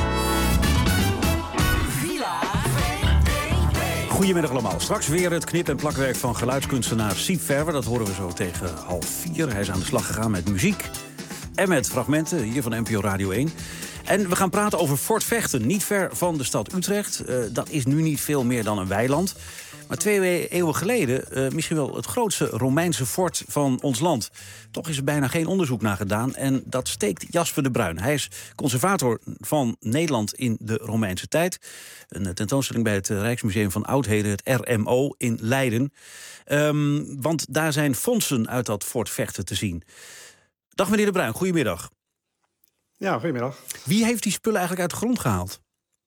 Goedemiddag allemaal. Straks weer het knip- en plakwerk van geluidskunstenaar Siep Verwer. Dat horen we zo tegen 3:30. Hij is aan de slag gegaan met muziek en met fragmenten hier van NPO Radio 1. En we gaan praten over Fort Vechten, niet ver van de stad Utrecht. Dat is nu niet veel meer dan een weiland. Maar 2 eeuwen geleden misschien wel het grootste Romeinse fort van ons land. Toch is er bijna geen onderzoek naar gedaan en dat steekt Jasper de Bruin. Hij is conservator van Nederland in de Romeinse tijd. Een tentoonstelling bij het Rijksmuseum van Oudheden, het RMO, in Leiden. Want daar zijn fondsen uit dat Fort Vechten te zien. Dag meneer de Bruin, goedemiddag.
Ja, goedemiddag.
Wie heeft die spullen eigenlijk uit de grond gehaald?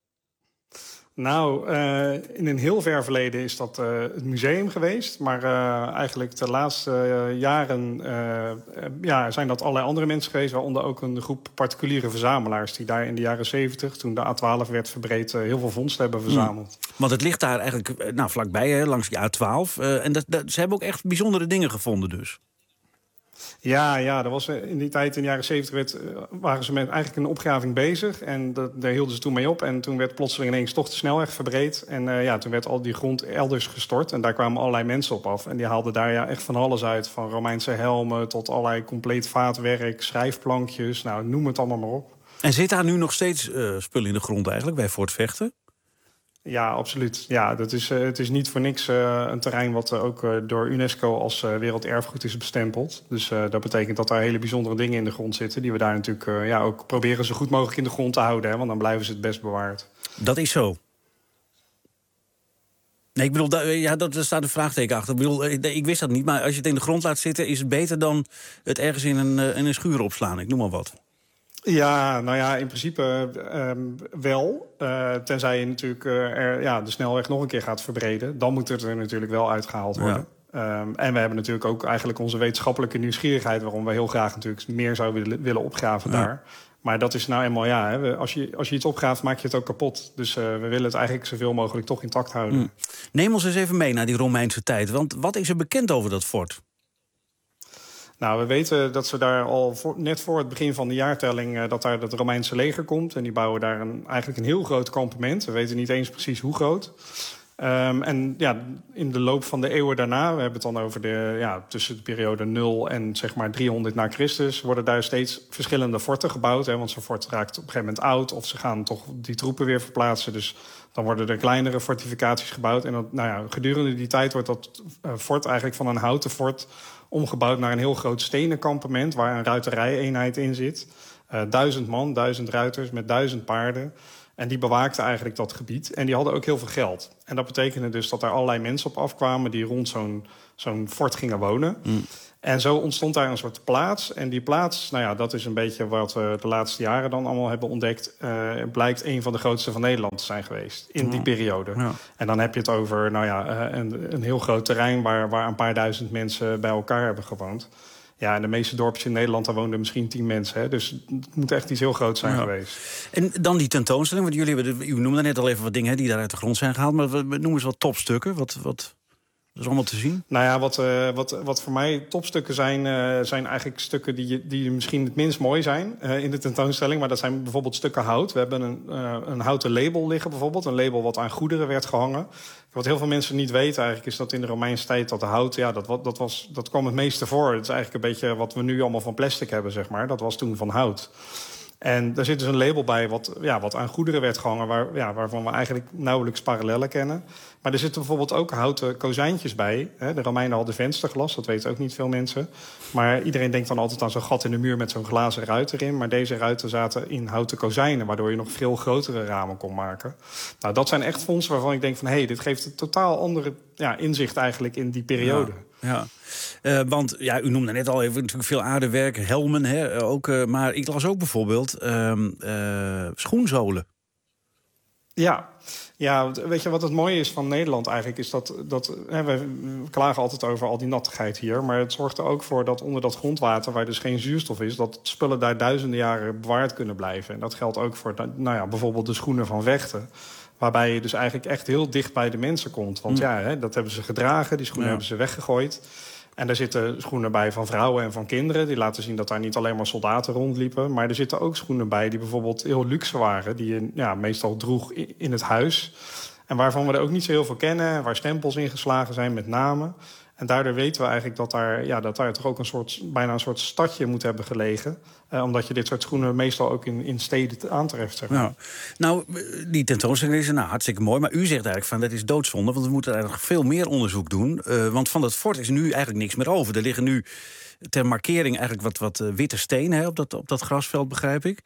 Nou, in een heel ver verleden is dat het museum geweest. Maar eigenlijk de laatste jaren zijn dat allerlei andere mensen geweest. Waaronder ook een groep particuliere verzamelaars die daar in de jaren 70, toen de A12 werd verbreed, heel veel vondsten hebben verzameld.
Want het ligt daar eigenlijk vlakbij, hè, langs die A12. En ze hebben ook echt bijzondere dingen gevonden dus.
Ja, dat was in die tijd, in de jaren 70, waren ze met eigenlijk een opgraving bezig. En daar hielden ze toen mee op. En toen werd plotseling ineens toch de snelweg verbreed. En toen werd al die grond elders gestort. En daar kwamen allerlei mensen op af. En die haalden daar echt van alles uit. Van Romeinse helmen tot allerlei compleet vaatwerk, schrijfplankjes. Nou, noem het allemaal maar op.
En zit daar nu nog steeds spullen in de grond eigenlijk bij Fort Vechten?
Ja, absoluut. Ja, het is niet voor niks een terrein wat ook door UNESCO als werelderfgoed is bestempeld. Dus dat betekent dat daar hele bijzondere dingen in de grond zitten, die we daar natuurlijk ook proberen zo goed mogelijk in de grond te houden, hè, want dan blijven ze het best bewaard.
Dat is zo. Nee, ik bedoel, daar staat een vraagteken achter. Ik bedoel, ik wist dat niet, maar als je het in de grond laat zitten, is het beter dan het ergens in een schuur opslaan. Ik noem maar wat.
Ja, nou ja, in principe wel. Tenzij je natuurlijk de snelweg nog een keer gaat verbreden. Dan moet het er natuurlijk wel uitgehaald worden. Ja. En we hebben natuurlijk ook eigenlijk onze wetenschappelijke nieuwsgierigheid, waarom we heel graag natuurlijk meer zouden willen opgraven daar. Maar dat is nou eenmaal, als je iets opgraaft, maak je het ook kapot. Dus we willen het eigenlijk zoveel mogelijk toch intact houden.
Neem ons eens even mee naar die Romeinse tijd. Want wat is er bekend over dat fort?
Nou, we weten dat ze daar al net voor het begin van de jaartelling, dat daar het Romeinse leger komt. En die bouwen daar eigenlijk een heel groot kampement. We weten niet eens precies hoe groot. En ja, in de loop van de eeuwen daarna, we hebben het dan over tussen de periode 0 en zeg maar 300 na Christus, worden daar steeds verschillende forten gebouwd. Want zo'n fort raakt op een gegeven moment oud, of ze gaan toch die troepen weer verplaatsen. Dus dan worden er kleinere fortificaties gebouwd. En gedurende die tijd wordt dat fort eigenlijk van een houten fort omgebouwd naar een heel groot stenen kampement waar een ruiterij-eenheid in zit. 1000 man, 1000 ruiters met 1000 paarden. En die bewaakten eigenlijk dat gebied. En die hadden ook heel veel geld. En dat betekende dus dat er allerlei mensen op afkwamen die rond zo'n fort gingen wonen. En zo ontstond daar een soort plaats. En die plaats, dat is een beetje wat we de laatste jaren dan allemaal hebben ontdekt. Blijkt een van de grootste van Nederland te zijn geweest in die periode. Ja. En dan heb je het over een heel groot terrein waar een paar duizend mensen bij elkaar hebben gewoond. Ja, en de meeste dorpjes in Nederland, daar woonden misschien 10 mensen. Hè? Dus het moet echt iets heel groots zijn geweest.
En dan die tentoonstelling, want u noemde net al even wat dingen die daar uit de grond zijn gehaald. Maar noem eens wat topstukken. Wat is allemaal te zien?
Nou ja, wat voor mij topstukken zijn eigenlijk stukken die misschien het minst mooi zijn in de tentoonstelling. Maar dat zijn bijvoorbeeld stukken hout. We hebben een houten label liggen bijvoorbeeld. Een label wat aan goederen werd gehangen. Wat heel veel mensen niet weten eigenlijk is dat in de Romeinse tijd dat de hout, dat kwam het meeste voor. Het is eigenlijk een beetje wat we nu allemaal van plastic hebben, zeg maar. Dat was toen van hout. En daar zit dus een label bij wat aan goederen werd gehangen, waarvan we eigenlijk nauwelijks parallellen kennen. Maar er zitten bijvoorbeeld ook houten kozijntjes bij. De Romeinen hadden vensterglas, dat weten ook niet veel mensen. Maar iedereen denkt dan altijd aan zo'n gat in de muur met zo'n glazen ruit erin. Maar deze ruiten zaten in houten kozijnen, waardoor je nog veel grotere ramen kon maken. Nou, dat zijn echt fondsen waarvan ik denk van dit geeft een totaal andere inzicht eigenlijk in die periode.
Ja. Want u noemde net al even natuurlijk veel aardewerk, helmen ook. Maar ik las ook bijvoorbeeld schoenzolen. Ja, weet je wat het mooie is van Nederland eigenlijk? Is dat we klagen altijd over al die nattigheid hier. Maar het zorgt er ook voor dat onder dat grondwater, waar dus geen zuurstof is, dat spullen daar duizenden jaren bewaard kunnen blijven. En dat geldt ook voor bijvoorbeeld de schoenen van Vechten. Waarbij je dus eigenlijk echt heel dicht bij de mensen komt. Want dat hebben ze gedragen, die schoenen hebben ze weggegooid. En daar zitten schoenen bij van vrouwen en van kinderen. Die laten zien dat daar niet alleen maar soldaten rondliepen. Maar er zitten ook schoenen bij die bijvoorbeeld heel luxe waren. Die je meestal droeg in het huis. En waarvan we er ook niet zo heel veel kennen. Waar stempels ingeslagen zijn met namen. En daardoor weten we eigenlijk dat daar toch ook bijna een soort stadje moet hebben gelegen. Omdat je dit soort schoenen meestal ook in steden aantreft. Zeg maar. Ja. Nou, die tentoonstelling is hartstikke mooi. Maar u zegt eigenlijk van dat is doodzonde. Want we moeten eigenlijk veel meer onderzoek doen. Want van dat fort is nu eigenlijk niks meer over. Er liggen nu ter markering eigenlijk wat witte stenen op dat grasveld, begrijp ik.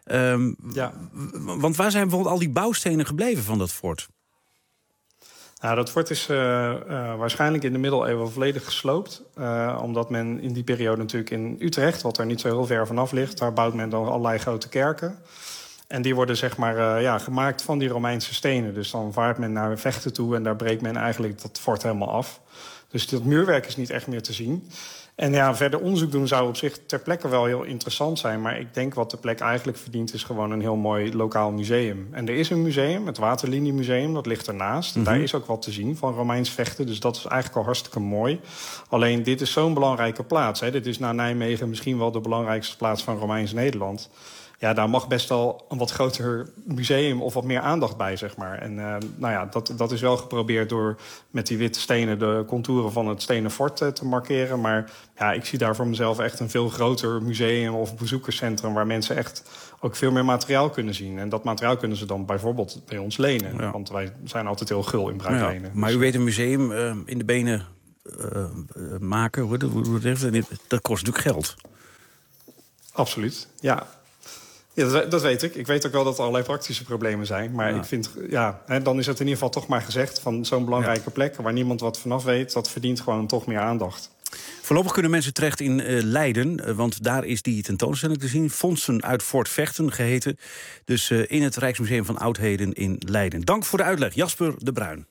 Want waar zijn bijvoorbeeld al die bouwstenen gebleven van dat fort?
Nou, dat fort is waarschijnlijk in de middeleeuwen volledig gesloopt. Omdat men in die periode natuurlijk in Utrecht, wat er niet zo heel ver vanaf ligt, daar bouwt men dan allerlei grote kerken. En die worden gemaakt van die Romeinse stenen. Dus dan vaart men naar Vechten toe en daar breekt men eigenlijk dat fort helemaal af. Dus dat muurwerk is niet echt meer te zien. En verder onderzoek doen zou op zich ter plekke wel heel interessant zijn. Maar ik denk wat de plek eigenlijk verdient is gewoon een heel mooi lokaal museum. En er is een museum, het Waterliniemuseum, dat ligt ernaast. En daar is ook wat te zien van Romeins Vechten. Dus dat is eigenlijk al hartstikke mooi. Alleen dit is zo'n belangrijke plaats. Dit is na Nijmegen misschien wel de belangrijkste plaats van Romeins Nederland. Ja, daar mag best wel een wat groter museum of wat meer aandacht bij, zeg maar. En dat is wel geprobeerd door met die witte stenen de contouren van het stenen fort te markeren. Maar ik zie daar voor mezelf echt een veel groter museum of bezoekerscentrum waar mensen echt ook veel meer materiaal kunnen zien. En dat materiaal kunnen ze dan bijvoorbeeld bij ons lenen. Ja. Want wij zijn altijd heel gul in bruiklenen.
Maar u weet, een museum in de benen maken, dat kost natuurlijk geld.
Absoluut, ja. Ja, dat weet ik. Ik weet ook wel dat er allerlei praktische problemen zijn. Maar ik vind, dan is het in ieder geval toch maar gezegd... van zo'n belangrijke plek waar niemand wat vanaf weet... dat verdient gewoon toch meer aandacht.
Voorlopig kunnen mensen terecht in Leiden, want daar is die tentoonstelling te zien. Fondsen uit Fort Vechten geheten. Dus in het Rijksmuseum van Oudheden in Leiden. Dank voor de uitleg, Jasper de Bruin.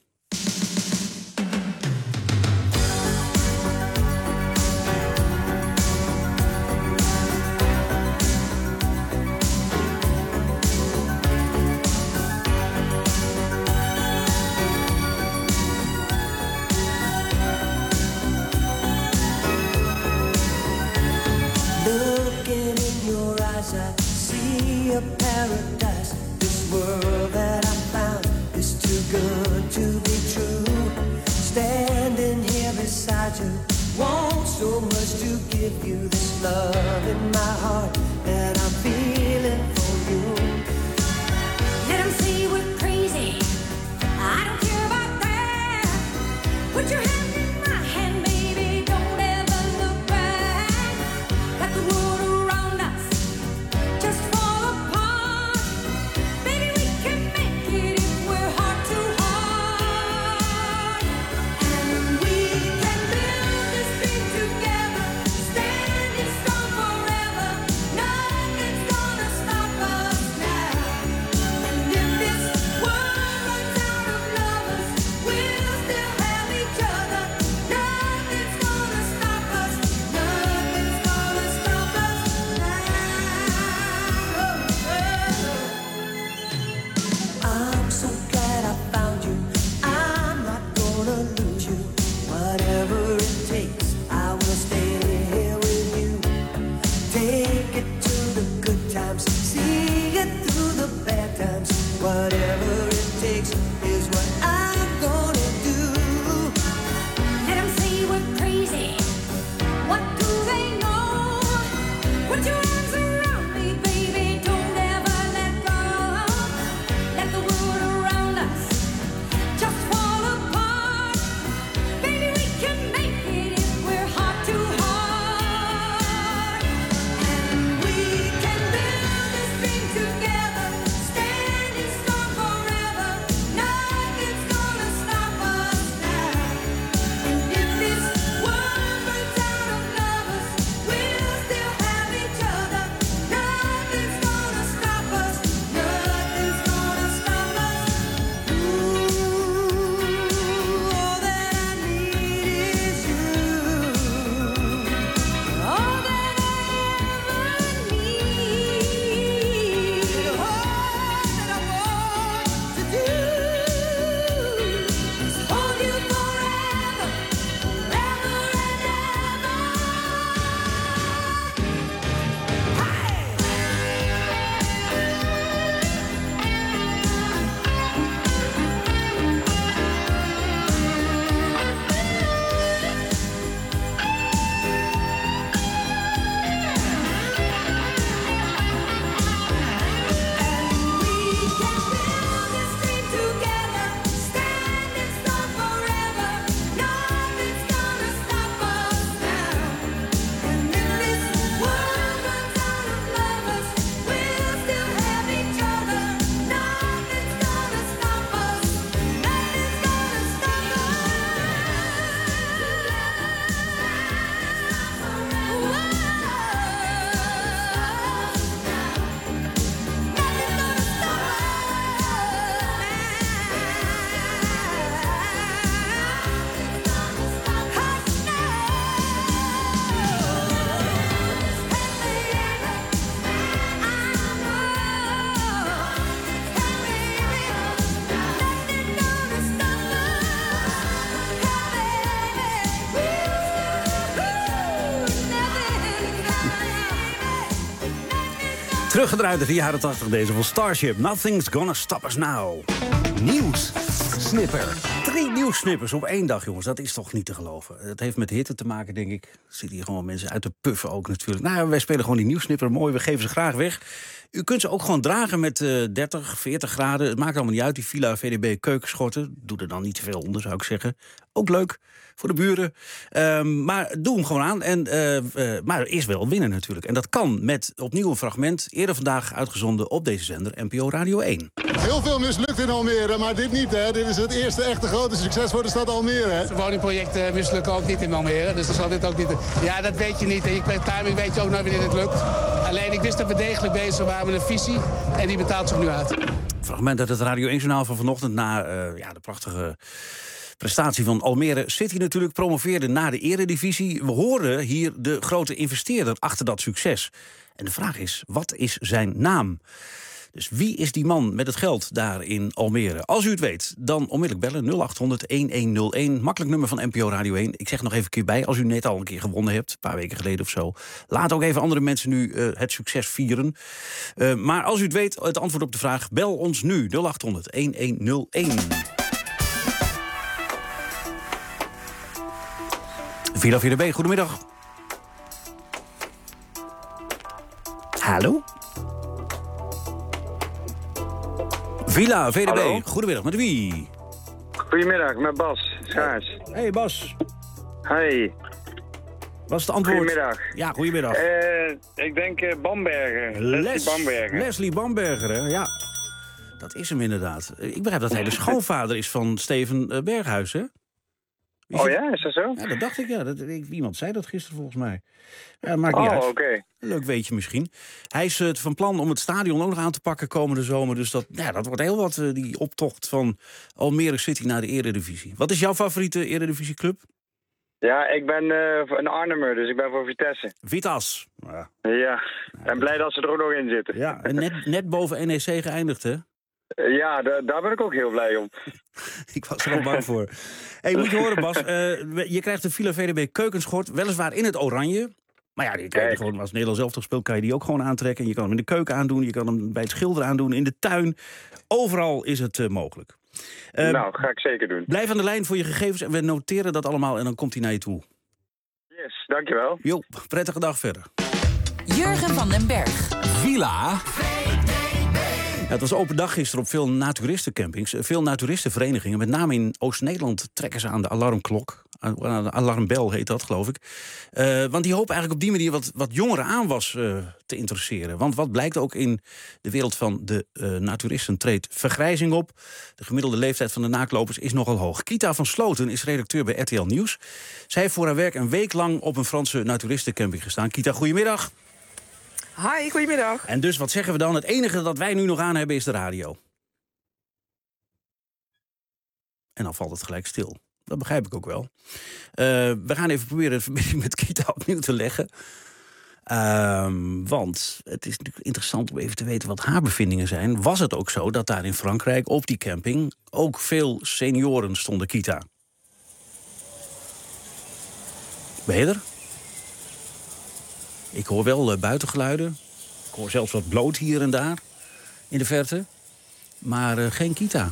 Teruggedraaid uit de jaren 80, deze van Starship. Nothing's gonna stop us now.
Nieuws. Snipper.
3 nieuwssnippers op 1 dag, jongens. Dat is toch niet te geloven. Het heeft met hitte te maken, denk ik. Er zitten hier gewoon mensen uit te puffen ook natuurlijk. Nou, wij spelen gewoon die nieuwssnipper mooi. We geven ze graag weg. U kunt ze ook gewoon dragen met 30, 40 graden. Het maakt allemaal niet uit, die Villa VDB keukenschotten. Doe er dan niet te veel onder, zou ik zeggen. Ook leuk voor de buren. Maar doe hem gewoon aan. Maar eerst wel winnen natuurlijk. En dat kan met opnieuw een fragment. Eerder vandaag uitgezonden op deze zender, NPO Radio 1.
Heel veel mislukt in Almere, maar dit niet, hè? Dit is het eerste echte grote succes voor de stad Almere, hè?
De woningprojecten mislukken ook niet in Almere, dus dan zal dit ook niet... Ja, dat weet je niet. En je timing weet je ook nooit wanneer het lukt. Alleen, ik wist dat we degelijk bezig waren met een visie en die betaalt zich nu uit.
Fragment uit het Radio 1-journaal van vanochtend na de prachtige prestatie van Almere City natuurlijk, promoveerde naar de eredivisie. We horen hier de grote investeerder achter dat succes. En de vraag is, wat is zijn naam? Dus wie is die man met het geld daar in Almere? Als u het weet, dan onmiddellijk bellen 0800-1101. Makkelijk nummer van NPO Radio 1. Ik zeg nog even een keer bij, als u net al een keer gewonnen hebt, een paar weken geleden of zo. Laat ook even andere mensen nu het succes vieren. Maar als u het weet, het antwoord op de vraag, bel ons nu 0800-1101. Villa VDB, goedemiddag. Hallo? Villa VDB, hallo? Goedemiddag, met wie?
Goedemiddag, met Bas Schaars.
Hey Bas.
Hey.
Wat is het antwoord?
Goedemiddag.
Ja, goedemiddag.
Ik denk Bamberger.
Leslie Bamberger, hè? Ja. Dat is hem inderdaad. Ik begrijp dat hij de schoonvader is van Steven Berghuis, hè?
Oh ja, is dat zo?
Ja, dat dacht ik, ja. Iemand zei dat gisteren volgens mij. Ja, dat maakt niet uit.
Oké.
Leuk weetje misschien. Hij is van plan om het stadion ook nog aan te pakken komende zomer. Dus dat wordt heel wat, die optocht van Almere City naar de eredivisie. Wat is jouw favoriete eredivisieclub?
Ja, ik ben een Arnhemmer, dus ik ben voor Vitesse.
Vitas.
Ja, en blij dat ze er ook nog in zitten.
Ja, en net boven NEC geëindigd, hè?
Ja, daar ben ik ook heel blij om.
Ik was er al bang voor. Hey, moet je horen, Bas. Je krijgt de Villa VDB keukenschort, weliswaar in het oranje. Maar ja, die kan je gewoon, als Nederland zelf toch speelt, kan je die ook gewoon aantrekken. Je kan hem in de keuken aandoen, je kan hem bij het schilderen aandoen, in de tuin. Overal is het mogelijk.
Nou, ga ik zeker doen.
Blijf aan de lijn voor je gegevens en we noteren dat allemaal en dan komt hij naar je toe.
Yes, dankjewel.
Jo, prettige dag verder.
Jurgen van den Berg.
Villa.
Ja, het was open dag gisteren op veel naturistencampings. Veel naturistenverenigingen, met name in Oost-Nederland, trekken ze aan de alarmklok. Aan de alarmbel heet dat, geloof ik. Want die hopen eigenlijk op die manier wat jongere aanwas te interesseren. Want wat blijkt ook in de wereld van de naturisten treedt vergrijzing op. De gemiddelde leeftijd van de naaklopers is nogal hoog. Kita van Sloten is redacteur bij RTL Nieuws. Zij heeft voor haar werk een week lang op een Franse naturistencamping gestaan. Kita, goedemiddag.
Hi, goedemiddag.
En dus, wat zeggen we dan? Het enige dat wij nu nog aan hebben is de radio. En dan valt het gelijk stil. Dat begrijp ik ook wel. We gaan even proberen de verbinding met Kita opnieuw te leggen. Want het is natuurlijk interessant om even te weten wat haar bevindingen zijn. Was het ook zo dat daar in Frankrijk op die camping ook veel senioren stonden, Kita? Ben je er? Ik hoor wel buitengeluiden. Ik hoor zelfs wat bloot hier en daar in de verte. Maar geen Kita.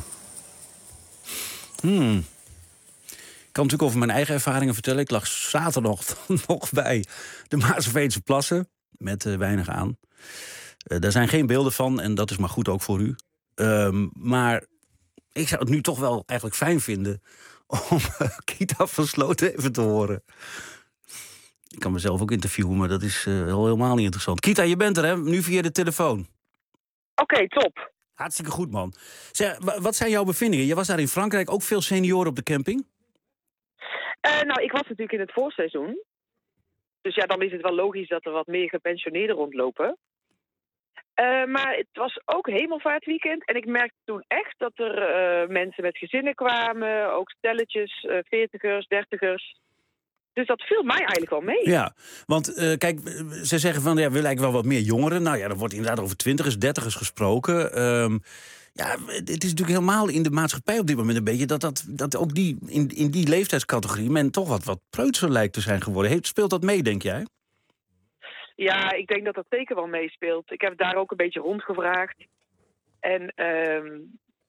Ik kan natuurlijk over mijn eigen ervaringen vertellen. Ik lag zaterdag nog bij de Maarseveense plassen. Met weinig aan. Daar zijn geen beelden van en dat is maar goed ook voor u. Maar ik zou het nu toch wel eigenlijk fijn vinden om Kita van Sloten even te horen. Ik kan mezelf ook interviewen, maar dat is helemaal niet interessant. Kita, je bent er, hè? Nu via de telefoon.
Oké, top.
Hartstikke goed, man. Zeg, wat zijn jouw bevindingen? Je was daar in Frankrijk ook veel senioren op de camping?
Nou, ik was natuurlijk in het voorseizoen. Dus ja, dan is het wel logisch dat er wat meer gepensioneerden rondlopen. Maar het was ook hemelvaartweekend. En ik merkte toen echt dat er mensen met gezinnen kwamen. Ook stelletjes, 40ers, 30ers. Dus dat viel mij eigenlijk wel mee.
Ja, want kijk, ze zeggen van, ja, we willen eigenlijk wel wat meer jongeren. Nou ja, er wordt inderdaad over 20ers, 30ers gesproken. Ja, het is natuurlijk helemaal in de maatschappij op dit moment een beetje dat ook in die leeftijdscategorie men toch wat preutser lijkt te zijn geworden. Speelt dat mee, denk jij?
Ja, ik denk dat dat zeker wel meespeelt. Ik heb daar ook een beetje rondgevraagd. En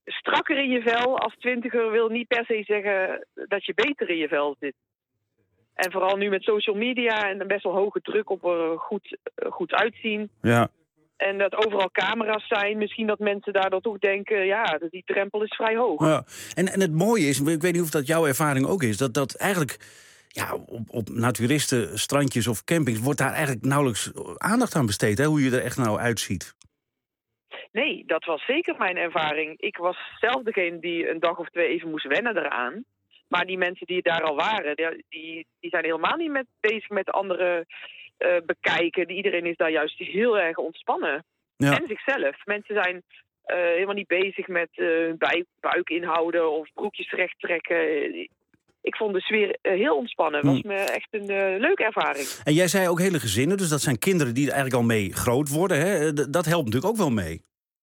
strakker in je vel als 20er wil niet per se zeggen dat je beter in je vel zit. En vooral nu met social media en best wel hoge druk op goed uitzien.
Ja.
En dat overal camera's zijn. Misschien dat mensen daardoor toch denken, ja, die drempel is vrij hoog.
Ja. En het mooie is, ik weet niet of dat jouw ervaring ook is, dat eigenlijk op naturisten, strandjes of campings wordt daar eigenlijk nauwelijks aandacht aan besteed, hè, hoe je er echt nou uitziet.
Nee, dat was zeker mijn ervaring. Ik was zelf degene die een dag of 2 even moest wennen eraan. Maar die mensen die daar al waren, die zijn helemaal niet bezig met andere bekijken. Iedereen is daar juist heel erg ontspannen. Ja. En zichzelf. Mensen zijn helemaal niet bezig met buik inhouden of broekjes recht trekken. Ik vond de sfeer heel ontspannen. Het was me echt een leuke ervaring.
En jij zei ook hele gezinnen, dus dat zijn kinderen die er eigenlijk al mee groot worden. Hè? Dat helpt natuurlijk ook wel mee.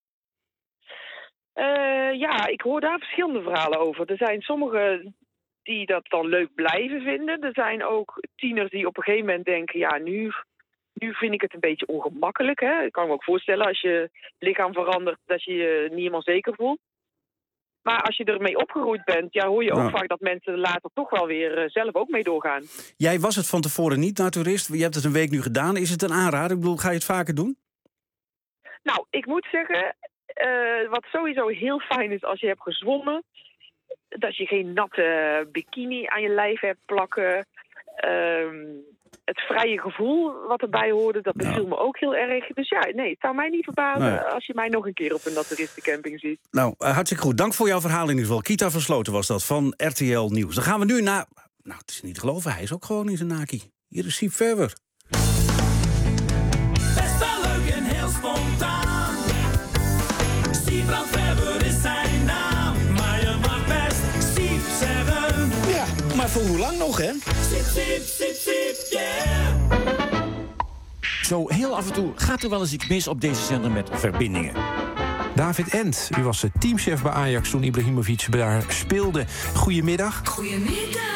Ja, ik hoor daar verschillende verhalen over. Er zijn sommigen die dat dan leuk blijven vinden. Er zijn ook tieners die op een gegeven moment denken, ja, nu vind ik het een beetje ongemakkelijk. Hè? Ik kan me ook voorstellen, als je lichaam verandert, dat je je niet helemaal zeker voelt. Maar als je ermee opgegroeid bent, ja, hoor je ook vaak dat mensen later toch wel weer zelf ook mee doorgaan. Jij was het van tevoren niet, naturist. Je hebt het een week nu gedaan. Is het een aanrader? Ik bedoel, ga je het vaker doen? Nou, ik moet zeggen, wat sowieso heel fijn is als je hebt gezwommen, dat je geen natte bikini aan je lijf hebt plakken. Het vrije gevoel wat erbij hoorde, dat beviel me ook heel erg. Dus ja, nee, het zou mij niet verbazen als je mij nog een keer op een naturistencamping ziet. Nou, hartstikke goed. Dank voor jouw verhaal in ieder geval. Kita Versloten was dat, van RTL Nieuws. Dan gaan we nu naar... Nou, het is niet te geloven, hij is ook gewoon in zijn naki. Hier is Siep Verwer.
Best wel leuk en heel spontaan. Siep Verwer is zijn naam. Maar je mag best Siep zeggen.
Ja, maar voor hoe lang nog, hè?
Siep, siep, siep, siep, yeah.
Zo heel af en toe gaat er wel eens iets mis op deze zender met verbindingen.
David Ent, u was teamchef bij Ajax toen Ibrahimovic daar speelde. Goedemiddag.
Goedemiddag.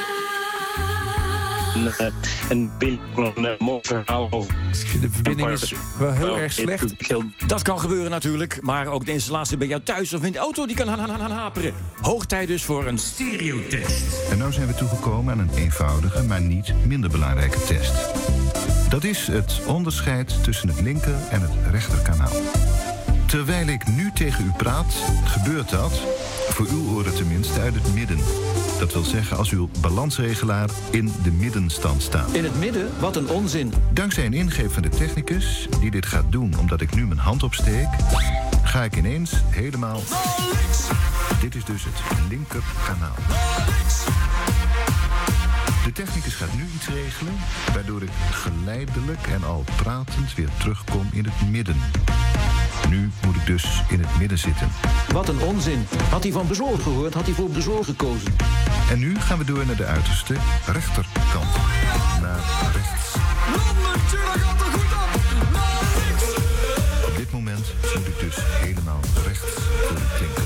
Een mooi verhaal over. De verbinding is wel heel erg slecht.
Dat kan gebeuren natuurlijk, maar ook de installatie bij jou thuis of in de auto die kan haperen. Hoog tijd dus voor een stereotest.
En nou zijn we toegekomen aan een eenvoudige, maar niet minder belangrijke test. Dat is het onderscheid tussen het linker en het rechterkanaal. Terwijl ik nu tegen u praat, gebeurt dat, voor uw oren tenminste, uit het midden. Dat wil zeggen als uw balansregelaar in de middenstand staat.
In het midden? Wat een onzin.
Dankzij een ingreep van de technicus, die dit gaat doen omdat ik nu mijn hand opsteek, ga ik ineens helemaal... Dit is dus het linkerkanaal. De technicus gaat nu iets regelen, waardoor ik geleidelijk en al pratend weer terugkom in het midden. Nu moet ik dus in het midden zitten.
Wat een onzin. Had hij van bezorg gehoord, had hij voor bezorg gekozen.
En nu gaan we door naar de uiterste rechterkant. Naar rechts. Op dit moment moet ik dus helemaal rechts voor u klinken.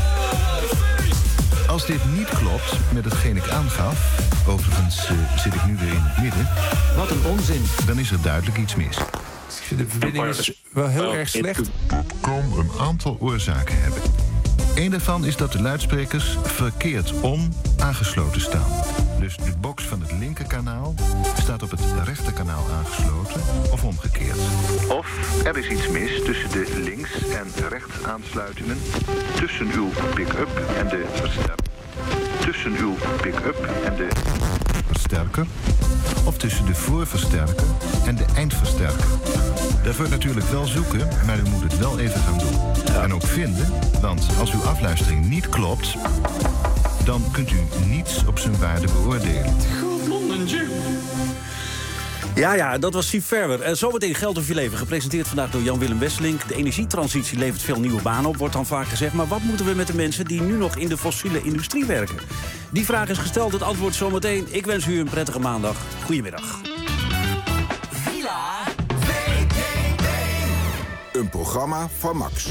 Als dit niet klopt met hetgeen ik aangaf, overigens zit ik nu weer in het midden.
Wat een onzin.
Dan is er duidelijk iets mis.
De verbinding is wel heel erg slecht.
Dat kan een aantal oorzaken hebben. Eén daarvan is dat de luidsprekers verkeerd om aangesloten staan. Dus de box van het linkerkanaal staat op het rechterkanaal aangesloten of omgekeerd. Of er is iets mis tussen de links- en rechtsaansluitingen, tussen uw pick-up en de versterker. Tussen uw pick-up en de versterker. Of tussen de voorversterker en de eindversterker. Dat wordt natuurlijk wel zoeken, maar u moet het wel even gaan doen. Ja. En ook vinden, want als uw afluistering niet klopt, dan kunt u niets op zijn waarde beoordelen.
Ja, dat was Siep Verwer. En zometeen Geld of je leven, gepresenteerd vandaag door Jan-Willem Wesselink. De energietransitie levert veel nieuwe banen op, wordt dan vaak gezegd. Maar wat moeten we met de mensen die nu nog in de fossiele industrie werken? Die vraag is gesteld, het antwoord zometeen. Ik wens u een prettige maandag. Goedemiddag.
Villa VPRO. Een programma van Max.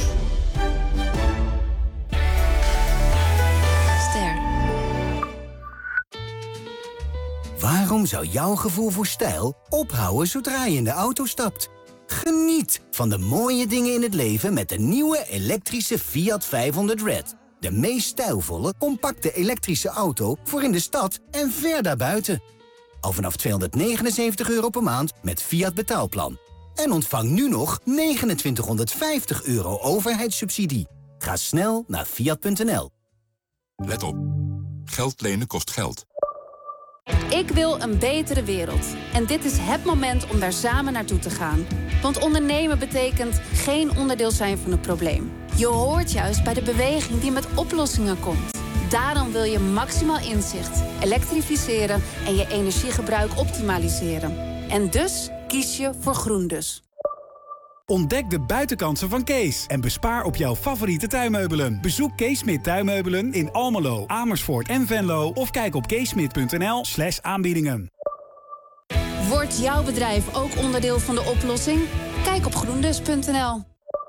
Waarom zou jouw gevoel voor stijl ophouden zodra je in de auto stapt? Geniet van de mooie dingen in het leven met de nieuwe elektrische Fiat 500 Red. De meest stijlvolle, compacte elektrische auto voor in de stad en ver daarbuiten. Al vanaf €279 per maand met Fiat betaalplan. En ontvang nu nog €2950 overheidssubsidie. Ga snel naar Fiat.nl.
Let op. Geld lenen kost geld.
Ik wil een betere wereld. En dit is het moment om daar samen naartoe te gaan. Want ondernemen betekent geen onderdeel zijn van het probleem. Je hoort juist bij de beweging die met oplossingen komt. Daarom wil je maximaal inzicht, elektrificeren en je energiegebruik optimaliseren. En dus kies je voor GroenDus.
Ontdek de buitenkansen van Kees en bespaar op jouw favoriete tuinmeubelen. Bezoek Kees Smit Tuinmeubelen in Almelo, Amersfoort en Venlo of kijk op keesmit.nl/aanbiedingen.
Wordt jouw bedrijf ook onderdeel van de oplossing? Kijk op groendus.nl.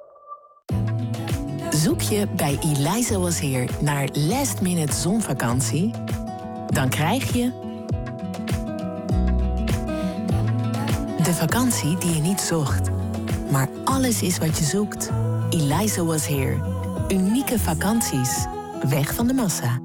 Zoek je bij Eliza Was Here naar last minute zonvakantie? Dan krijg je de vakantie die je niet zocht. Maar alles is wat je zoekt. Eliza Was Here. Unieke vakanties. Weg van de massa.